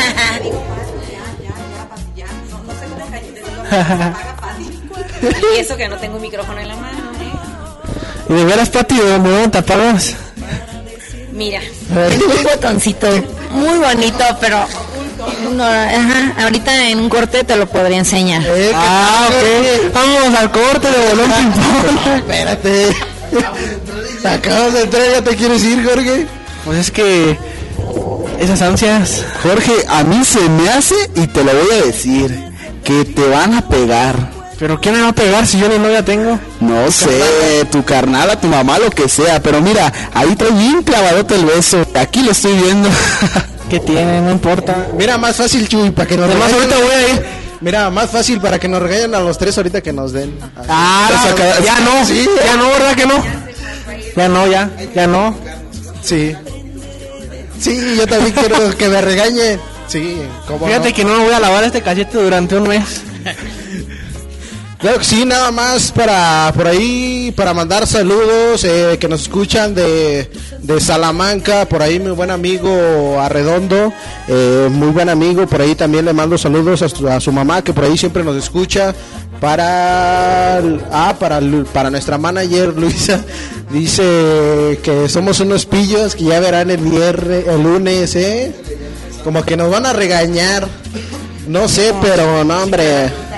Y eso que no tengo micrófono en la mano, ¿eh? Y de veras, Pati, ¿de dónde te apagas? Mira, tengo un botoncito muy bonito, pero no, ajá, ahorita en un corte te lo podría enseñar. Ah, ok. Vamos al corte de bolón ping pong. Espérate. Acabas de entrar, ¿ya te quieres ir, Jorge? Pues es que esas ansias. Jorge, a mí se me hace, y te lo voy a decir, que te van a pegar. ¿Pero quién me va a pegar si yo ni novia tengo? No sé, tu carnala, tu mamá, lo que sea, pero mira, ahí trae bien clavadote el beso, aquí lo estoy viendo. ¿Qué tiene? No importa. Mira, más fácil, Chuy, para que nos Además, regañen. ahorita voy a ir. Mira, más fácil para que nos regañen a los tres ahorita que nos den. Ah, no, ya no, sí, ya no, ¿verdad que no? Ya no, ya, ya no. Sí. Sí, yo también quiero que me regañen. Sí, cómo Fíjate no. que no me voy a lavar este cachete durante un mes. Claro que sí, nada más para por ahí, para mandar saludos, eh, que nos escuchan de, de Salamanca, por ahí mi buen amigo Arredondo, eh, muy buen amigo, por ahí también le mando saludos a su, a su mamá, que por ahí siempre nos escucha, para, ah, para, para nuestra manager Luisa, dice que somos unos pillos, que ya verán el viernes, el lunes, eh, como que nos van a regañar, no sé, pero no, hombre.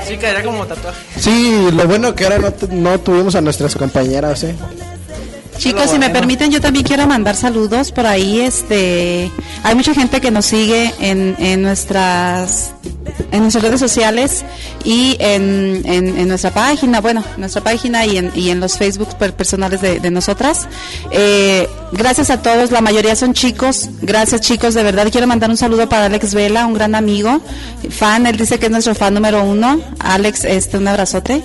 Sí, quedaría como tatuaje. Sí, lo bueno que ahora no, no tuvimos a nuestras compañeras, ¿eh? Chicos, si me permiten, yo también quiero mandar saludos por ahí. Este, hay mucha gente que nos sigue en, en nuestras en nuestras redes sociales y en, en, en nuestra página, bueno, nuestra página y en, y en los Facebook personales de, de nosotras. Eh, gracias a todos, la mayoría son chicos. Gracias, chicos, de verdad. Quiero mandar un saludo para Alex Vela, un gran amigo, fan. Él dice que es nuestro fan número uno. Alex, este, un abrazote.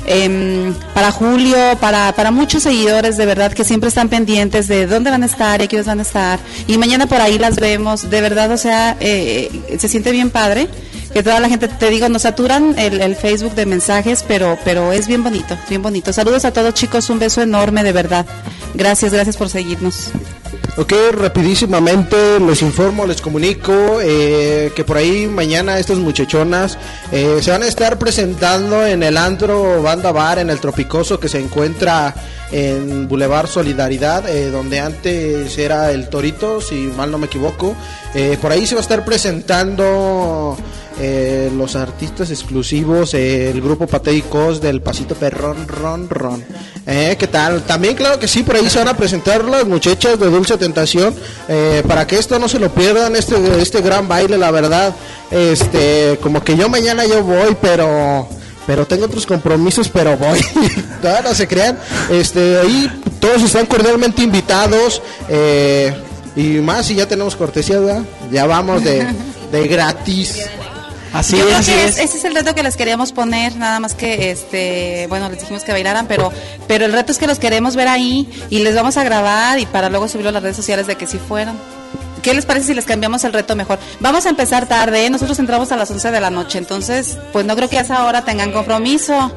Eh, para Julio, para, para muchos seguidores, de verdad, que siempre están pendientes de dónde van a estar y a qué van a estar. Y mañana por ahí las vemos, de verdad, o sea, eh, se siente bien padre. Que toda la gente, te digo, nos saturan el, el Facebook de mensajes, pero pero es bien bonito, bien bonito. Saludos a todos, chicos, un beso enorme, de verdad. Gracias, gracias por seguirnos. Ok, rapidísimamente les informo, les comunico eh, que por ahí mañana estas muchachonas eh, se van a estar presentando en el antro Banda Bar, en el Tropicoso, que se encuentra en Boulevard Solidaridad, eh, donde antes era el Torito, si mal no me equivoco. Eh, por ahí se va a estar presentando eh, los artistas exclusivos, eh, el grupo Pate y Cos del Pasito Perrón, Ron, Ron. Eh, ¿Qué tal? También, claro que sí, por ahí se van a presentar las muchachas de Dulce Tentación, eh, para que esto no se lo pierdan, este este gran baile, la verdad. Este, como que yo mañana yo voy, pero pero tengo otros compromisos, pero voy. no, no se crean. Este, ahí todos están cordialmente invitados, eh, y más si ya tenemos cortesía, ¿verdad? Ya vamos de, de gratis. Así Yo es, creo así que es. ese es el reto que les queríamos poner, nada más que, este, bueno, les dijimos que bailaran, pero pero el reto es que los queremos ver ahí y les vamos a grabar y para luego subirlo a las redes sociales de que sí fueron. ¿Qué les parece si les cambiamos el reto mejor? Vamos a empezar tarde, ¿eh? Nosotros entramos a las once de la noche, entonces, pues no creo que a esa hora tengan compromiso.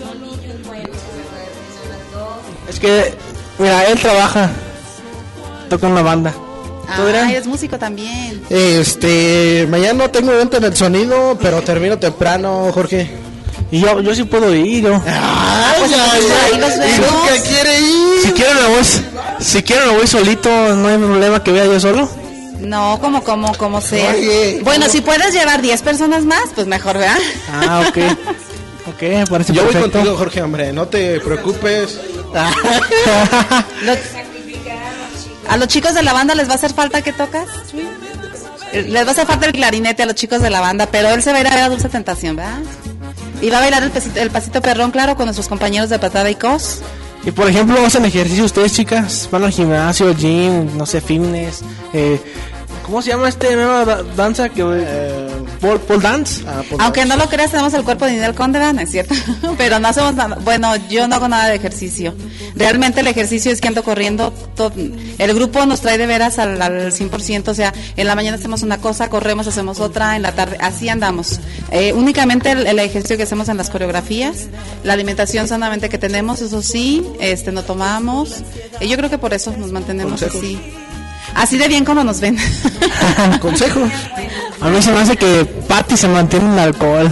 Es que, mira, él trabaja, toca en una banda. Ah, eres músico también. Este, mañana no tengo evento en el sonido, pero termino temprano, Jorge. Y yo, yo sí puedo ir, yo. Ah, pues ya, entonces ya. ahí nos vemos. ¿Y nunca quiere ir? Si quiero me voy, si quiero me voy solito, no hay problema que vaya yo solo. No, como, como, como sea. Oye, bueno, ¿cómo? si puedes llevar diez personas más, pues mejor, ¿verdad? Ah, ok. Ok, me parece Yo perfecto. voy contigo, Jorge, hombre, no te preocupes. Los- ¿A los chicos de la banda les va a hacer falta que tocas? Les va a hacer falta el clarinete a los chicos de la banda, pero él se va a ir a ver a Dulce Tentación, ¿verdad? Y va a bailar el pasito, el pasito perrón, claro, con nuestros compañeros de Patada y Cos. Y por ejemplo, ¿hacen ejercicio ustedes, chicas? ¿Van al gimnasio, gym, no sé, fitness? Eh, ¿Cómo se llama este nueva da- danza que eh, pole, pole dance? Ah, pues Aunque no lo creas, tenemos el cuerpo de Ninel Conde, ¿verdad? ¿No es cierto? Pero no hacemos nada. Bueno, yo no hago nada de ejercicio. Realmente el ejercicio es que ando corriendo. Todo, el grupo nos trae de veras al, al cien por ciento. O sea, en la mañana hacemos una cosa, corremos, hacemos otra, en la tarde, así andamos. Eh, únicamente el, el ejercicio que hacemos en las coreografías, la alimentación sanamente que tenemos, eso sí, este, no tomamos. Eh, yo creo que por eso nos mantenemos Consejos. así. Así de bien como nos ven. Consejos. A mí se me hace que Patty se mantiene en alcohol.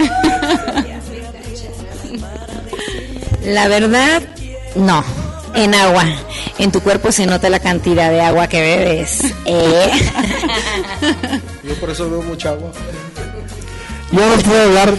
La verdad, no. En agua. En tu cuerpo se nota la cantidad de agua que bebes. ¿Eh? Yo por eso veo mucha agua. Yo no puedo hablar.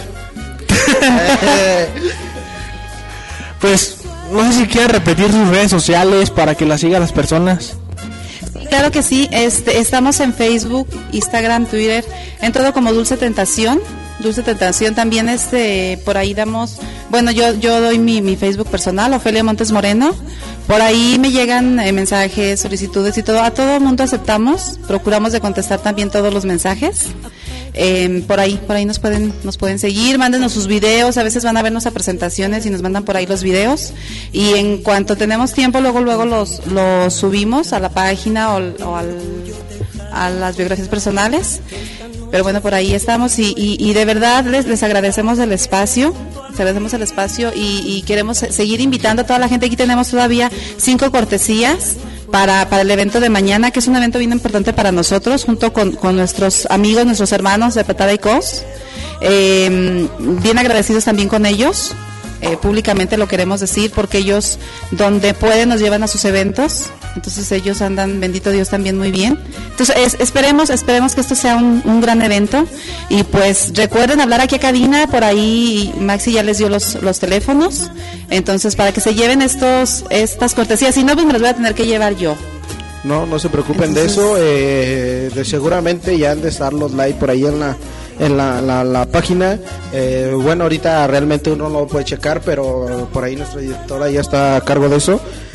Pues, no sé si quieren repetir sus redes sociales para que las sigan las personas. Claro que sí, este, estamos en Facebook, Instagram, Twitter, en todo como Dulce Tentación. Dulce Tentación también, este, por ahí damos, bueno, yo yo doy mi, mi Facebook personal, Ofelia Montes Moreno. Por ahí me llegan eh, mensajes, solicitudes y todo. A todo el mundo aceptamos, procuramos de contestar también todos los mensajes. Eh, por ahí, por ahí nos pueden, nos pueden seguir, mándenos sus videos, a veces van a vernos a presentaciones y nos mandan por ahí los videos. Y en cuanto tenemos tiempo, luego luego los, los subimos a la página o, o al, a las biografías personales. Pero bueno, por ahí estamos y, y, y de verdad les, les agradecemos el espacio, les agradecemos el espacio y, y queremos seguir invitando a toda la gente. Aquí tenemos todavía cinco cortesías para, para el evento de mañana, que es un evento bien importante para nosotros, junto con, con nuestros amigos, nuestros hermanos de Patada y Cos. Eh, bien agradecidos también con ellos. Eh, públicamente lo queremos decir porque ellos donde pueden nos llevan a sus eventos Entonces ellos andan, bendito Dios, también muy bien. Entonces es, esperemos, esperemos que esto sea un, un gran evento. Y pues recuerden hablar aquí a cabina, por ahí Maxi ya les dio los, los teléfonos. Entonces para que se lleven estos estas cortesías, si no, pues me las voy a tener que llevar yo. No, no se preocupen Entonces, de eso, eh, de seguramente ya han de estar los live por ahí en la en la, la, la página. Eh, bueno, ahorita realmente uno no lo puede checar, pero por ahí nuestra directora ya está a cargo de eso.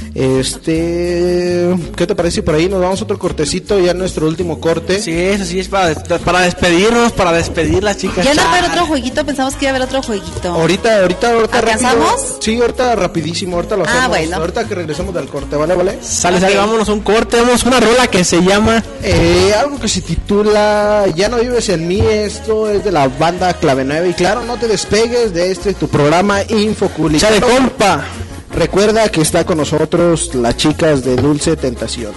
Este, ¿qué te parece si por ahí nos damos otro cortecito, ya nuestro último corte? Sí, eso sí es para, para despedirnos, para despedir las chicas. Ya no va a haber otro jueguito, pensamos que iba a haber otro jueguito. Ahorita, ahorita, ahorita ¿Alcanzamos? rápido. Sí, ahorita rapidísimo, ahorita lo Ah, hacemos. bueno. Ahorita que regresemos del corte, ¿vale? ¿Vale? Sale, sale, vámonos a un corte, vamos a una rola que se llama... Eh, algo que se titula Ya no vives en mí, esto es de la banda Clave nueve. Y claro, no te despegues de este tu programa Infocul. ¡Chale, compa! Recuerda que está con nosotros las chicas de Dulce Tentación.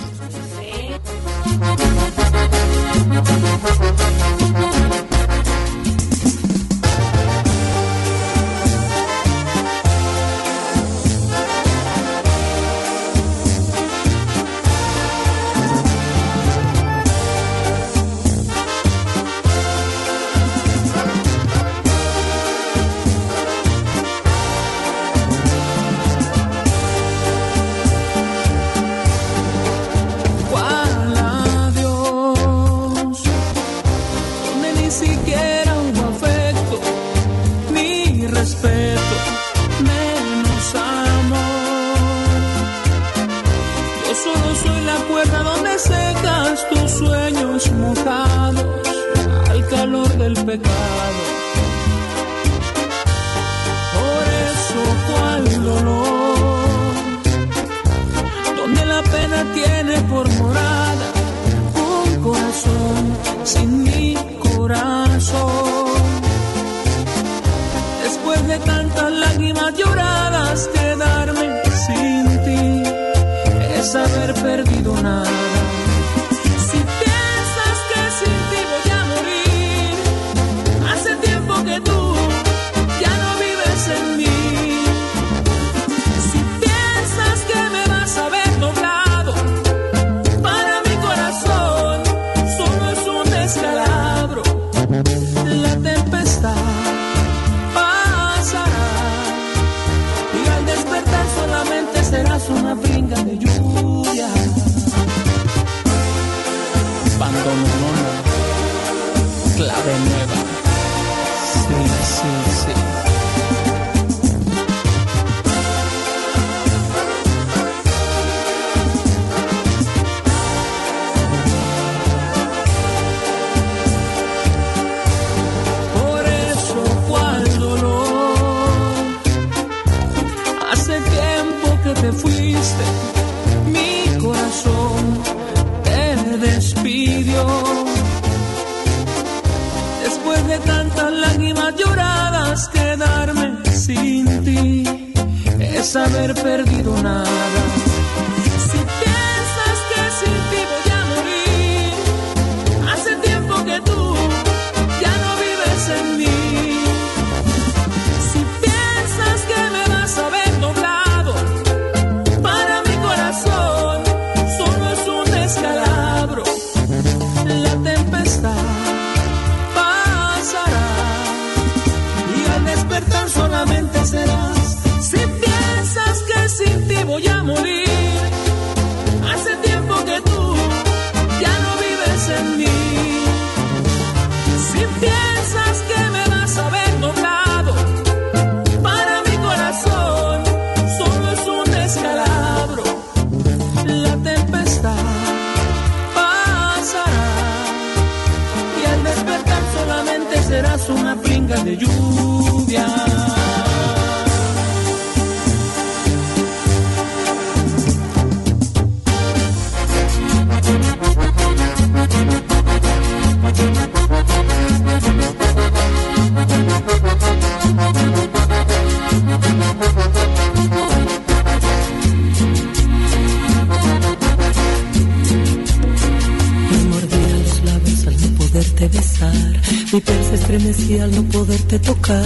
Mi piel se estremecía al no poderte tocar.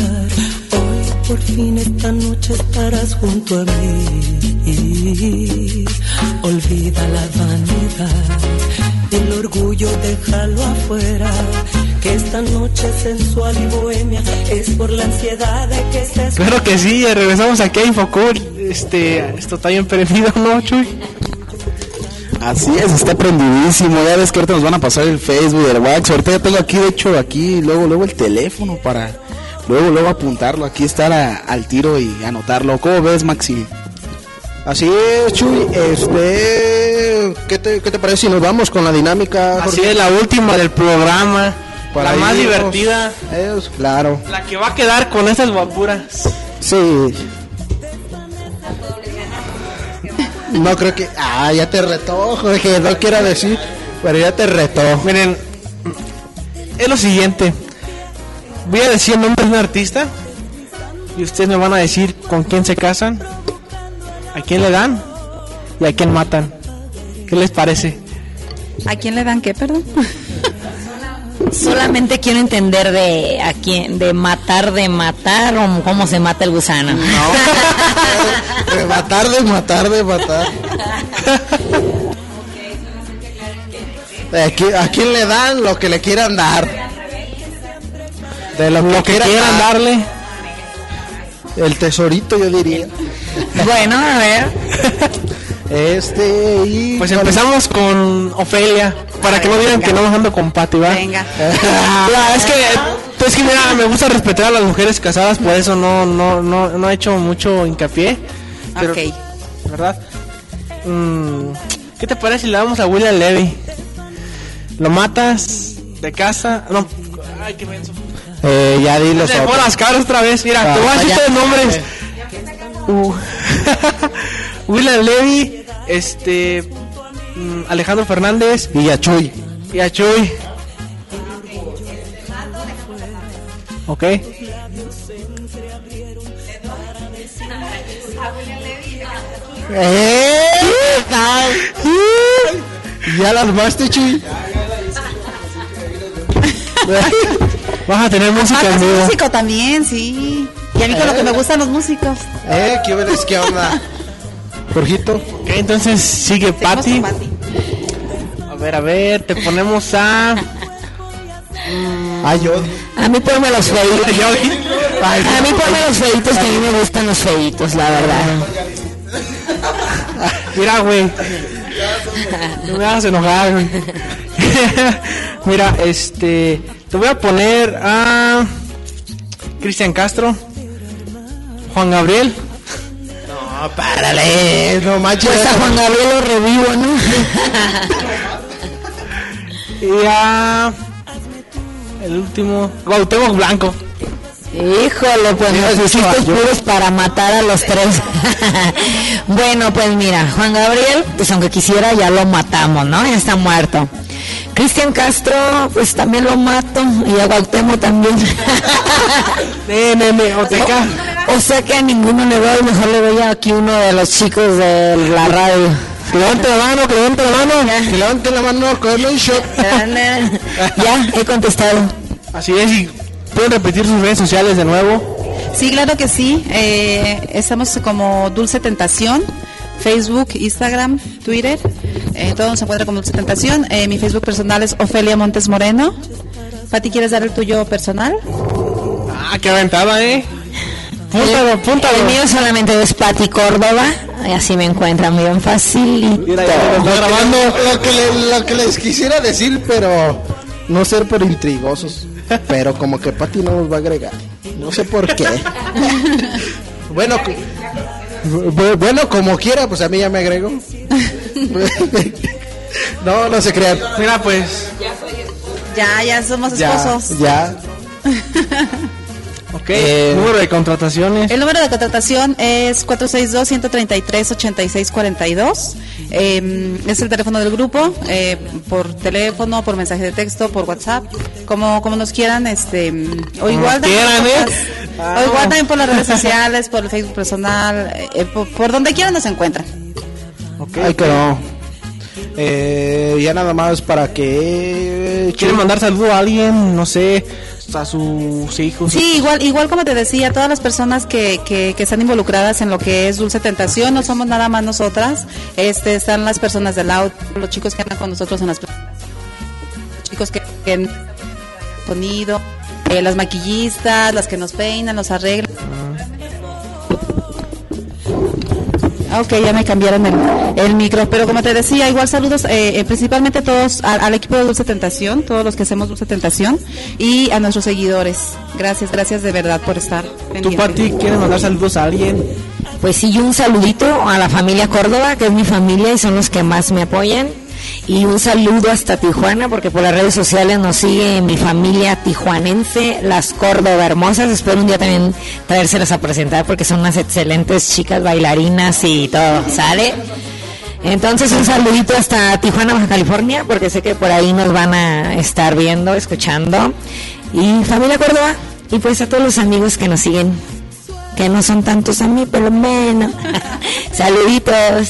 Hoy por fin esta noche estarás junto a mí. Olvida déjalo afuera. Que esta noche sensual y bohemia es por la ansiedad de que estés. Claro que sí, ya regresamos aquí a Infocul. Este, esto está bien prendido, ¿no, Chuy? Así es, está prendidísimo. Ya ves que ahorita nos van a pasar el Facebook, el WhatsApp. Ahorita ya tengo aquí, de hecho, aquí, luego, luego el teléfono para luego, luego apuntarlo. Aquí estar a, al tiro y anotarlo. ¿Cómo ves, Maxi? Así es, Chuy. Este, ¿qué te, qué te parece si nos vamos con la dinámica, Así Jorge? es, la última del programa. Para la más irnos. divertida. Es, claro. La que va a quedar con esas guapuras. Sí. No creo que... Ah, ya te retó, Jorge. No quiero decir, pero ya te retó. Miren, es lo siguiente. Voy a decir el nombre de un artista y ustedes me van a decir con quién se casan, a quién le dan y a quién matan. ¿Qué les parece? ¿A quién le dan qué, perdón? Solamente quiero entender de a quién, de matar, de matar o cómo se mata el gusano. No. De matar, de matar, de matar. ¿A quién, a quién le dan lo que le quieran dar? De lo que, Lo que quieran dar. darle. El tesorito, yo diría. Bueno, a ver. Este y Pues empezamos con Ofelia, para que no digan que no ando con Pati, ¿va? Venga. Ya, es que, es que mira, me gusta respetar a las mujeres casadas, por eso no, no, no, no he hecho mucho hincapié. Pero, Ok. ¿verdad? Mm, ¿qué te parece si le damos a William Levy? ¿Lo matas de casa? No. Ay, qué menso. Eh, ya di los Se otros. pone las caras otra vez. Mira, Ah, te voy a decir ya. tres nombres. Uh. William Levy, este, mm, Alejandro Fernández Y a Chuy. y a Chuy. Ok. ¡Eh! ¿Ya las armaste, Chuy? Vas a tener música Ah, en es vivo. músico también, sí. Y a mí con lo que me gustan los músicos. ¿Eh? ¿Qué ves? ¿Qué onda? Jorgito. Ok, entonces sigue Seguimos Pati. con Pati. A ver, a ver, te ponemos a... Ah, yo. A mí ponme los feitos. A mí ponme los feitos, que a mí me gustan los feitos, la verdad. Mira, güey. No me hagas enojar, güey. Mira, este... Te voy a poner a... Cristian Castro. Juan Gabriel. No, párale. No manches. Pues a Juan Gabriel lo revivo, ¿no? Y a... El último... Cuauhtémoc Blanco. Híjole, pues necesitas puros para matar a los tres. Bueno, pues mira, Juan Gabriel, pues aunque quisiera ya lo matamos, ¿no? Ya está muerto. Cristian Castro, pues también lo mato. Y a Cuauhtémoc también. Ne, ne, ne, o te ca- O sea que a ninguno le doy, mejor le doy aquí uno de los chicos de la radio. Que levante la mano, que levante la mano. Que levante la mano, con un shot. Ya, he contestado. Así es, y pueden repetir sus redes sociales de nuevo. Sí, claro que sí. Eh, estamos como Dulce Tentación, Facebook, Instagram, Twitter. Eh, todo nos encuentra como Dulce Tentación. Eh, mi Facebook personal es Ofelia Montes Moreno. Pati, ¿quieres dar el tuyo personal? Ah, qué aventada, ¿eh? Púntalo, púntalo. El mío solamente es Pati Córdoba. Y así me encuentran bien facilito. Mira, ya lo está grabando. Lo que, le- lo que les quisiera decir, pero no ser por intrigosos. Pero como que Pati no nos va a agregar. No sé por qué. Bueno, cu- bu- bueno, como quiera, pues a mí ya me agregó. No, no se crean. Mira, pues... Ya, ya somos Ya, esposos. ya. Ok, Eh, número de contrataciones. El número de contratación es cuatro seis dos, uno tres tres, ocho seis cuatro dos. Eh, es el teléfono del grupo, eh, por teléfono, por mensaje de texto, por WhatsApp, como como nos quieran, este, o igual nos quieran, también, ¿eh? por las- Ah, o igual no. también por las redes sociales, por el Facebook personal, eh, por, por donde quieran nos encuentran. Ay, que no. Eh, ya nada más para que... ¿Quieren mandar saludo a alguien? No sé, a sus hijos. Sí, igual, igual como te decía, todas las personas que, que, que están involucradas en lo que es Dulce Tentación, no somos nada más nosotras, este, están las personas del auto, los chicos que andan con nosotros en las chicos chicos que, que sonido, eh, las maquillistas, las que nos peinan, los arreglan. Ok, ya me cambiaron el, el micro, pero como te decía, igual saludos eh, eh, principalmente todos a, al equipo de Dulce Tentación, todos los que hacemos Dulce Tentación y a nuestros seguidores. Gracias, gracias de verdad por estar pendiente. ¿Tú, Pati, quieres mandar saludos a alguien? Pues sí, un saludito a la familia Córdoba, que es mi familia y son los que más me apoyan. Y un saludo hasta Tijuana, porque por las redes sociales nos sigue mi familia tijuanense, las Córdoba hermosas. Espero un día también traérselas a presentar, porque son unas excelentes chicas bailarinas y todo, ¿sale? Entonces un saludito hasta Tijuana, Baja California, porque sé que por ahí nos van a estar viendo, escuchando. Y familia Córdoba, y pues a todos los amigos que nos siguen, que no son tantos a mí, pero menos. Saluditos.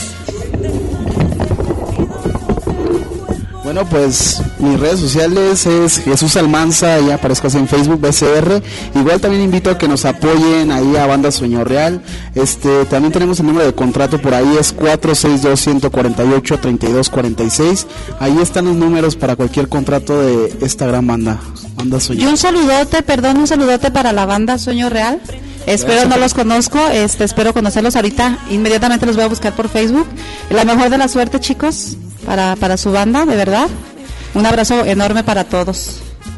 Bueno, pues mis redes sociales es Jesús Almanza, ya aparezco así en Facebook, B C R. Igual también invito a que nos apoyen ahí a Banda Sueño Real. Este, también tenemos el número de contrato por ahí, es cuatro seis dos, uno cuatro ocho, tres dos cuatro seis. Ahí están los números para cualquier contrato de esta gran banda, Banda Sueño. Y un saludote, perdón, un saludote para la Banda Sueño Real. Espero, Gracias. No los conozco, este, espero conocerlos ahorita. Inmediatamente los voy a buscar por Facebook. La mejor de la suerte, chicos, para, para su banda, de verdad. Un abrazo enorme para todos.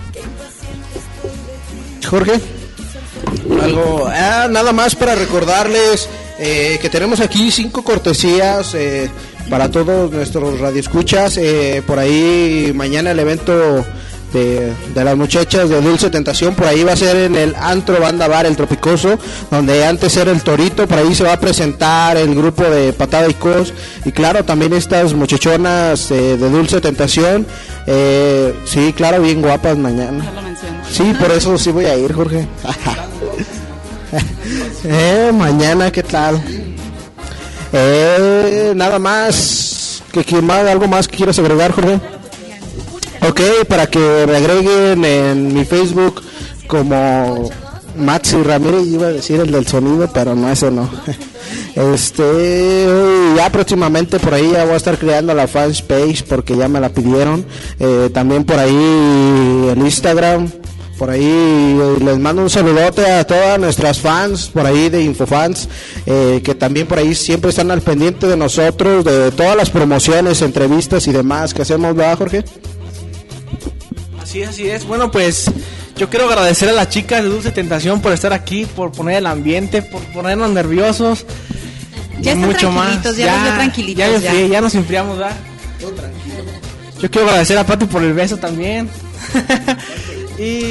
Jorge, algo, ah, nada más para recordarles eh, que tenemos aquí cinco cortesías eh, para todos nuestros radioescuchas. Eh, por ahí mañana el evento De, de las muchachas de Dulce Tentación, por ahí va a ser en el Antro Banda Bar, el Tropicoso, donde antes era el Torito. Por ahí se va a presentar el grupo de Patada y Cos, y claro, también estas muchachonas eh, de Dulce Tentación, eh, sí, claro, bien guapas mañana. Sí, por eso sí voy a ir, Jorge. eh, mañana, ¿qué tal? Eh, nada más, que, que más, algo más que quieras agregar, Jorge. Ok, para que me agreguen en mi Facebook como Maxi Ramírez, iba a decir el del sonido, pero no, ese no. Este, ya próximamente por ahí ya voy a estar creando la fanpage porque ya me la pidieron. Eh, también por ahí el Instagram, por ahí les mando un saludote a todas nuestras fans por ahí de Infofans, eh, que también por ahí siempre están al pendiente de nosotros, de todas las promociones, entrevistas y demás que hacemos, ¿verdad, Jorge? Así es, así es. Bueno, pues yo quiero agradecer a las chicas de Dulce Tentación por estar aquí, por poner el ambiente, por ponernos nerviosos. Ya están mucho tranquilitos, más. Ya, ya, ya tranquilitos. Ya, ya. ya, ya nos enfriamos, ¿verdad? Todo tranquilo. Yo quiero agradecer a Pati por el beso también. y, y,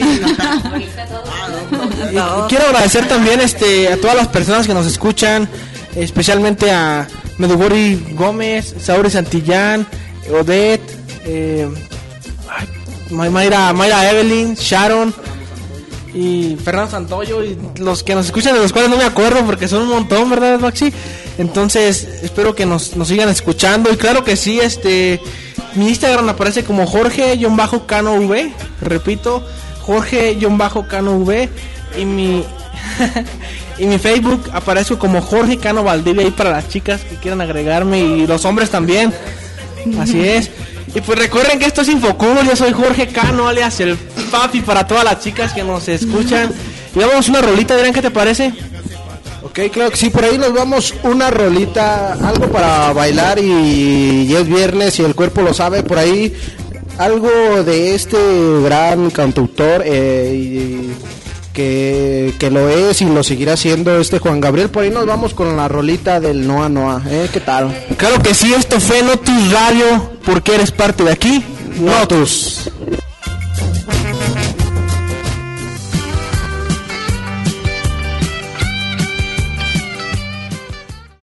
y quiero agradecer también este a todas las personas que nos escuchan, especialmente a Medugori Gómez, Sauri Santillán, Odette, eh, Mayra, Mayra Evelyn, Sharon y Fernando Santoyo, y los que nos escuchan, de los cuales no me acuerdo porque son un montón, ¿verdad, Maxi? Entonces espero que nos, nos sigan escuchando. Y claro que sí, este mi Instagram aparece como Jorge-Cano V, repito, Jorge-Cano V, y mi y mi Facebook aparece como Jorge Cano Valdivia, ahí para las chicas que quieran agregarme y los hombres también. Así es. Y pues recuerden que esto es Infocool, yo soy Jorge Cano, alias el papi, para todas las chicas que nos escuchan. Y vamos una rolita, dirán, ¿qué te parece? Ok, claro que sí, por ahí nos vamos una rolita, algo para bailar y, y es viernes y el cuerpo lo sabe, por ahí algo de este gran cantautor eh, y, que, que lo es y lo seguirá siendo este Juan Gabriel. Por ahí nos vamos con la rolita del Noa Noa, ¿eh? ¿Qué tal? Claro que sí, esto fue Notus Radio, porque eres parte de aquí, Notus.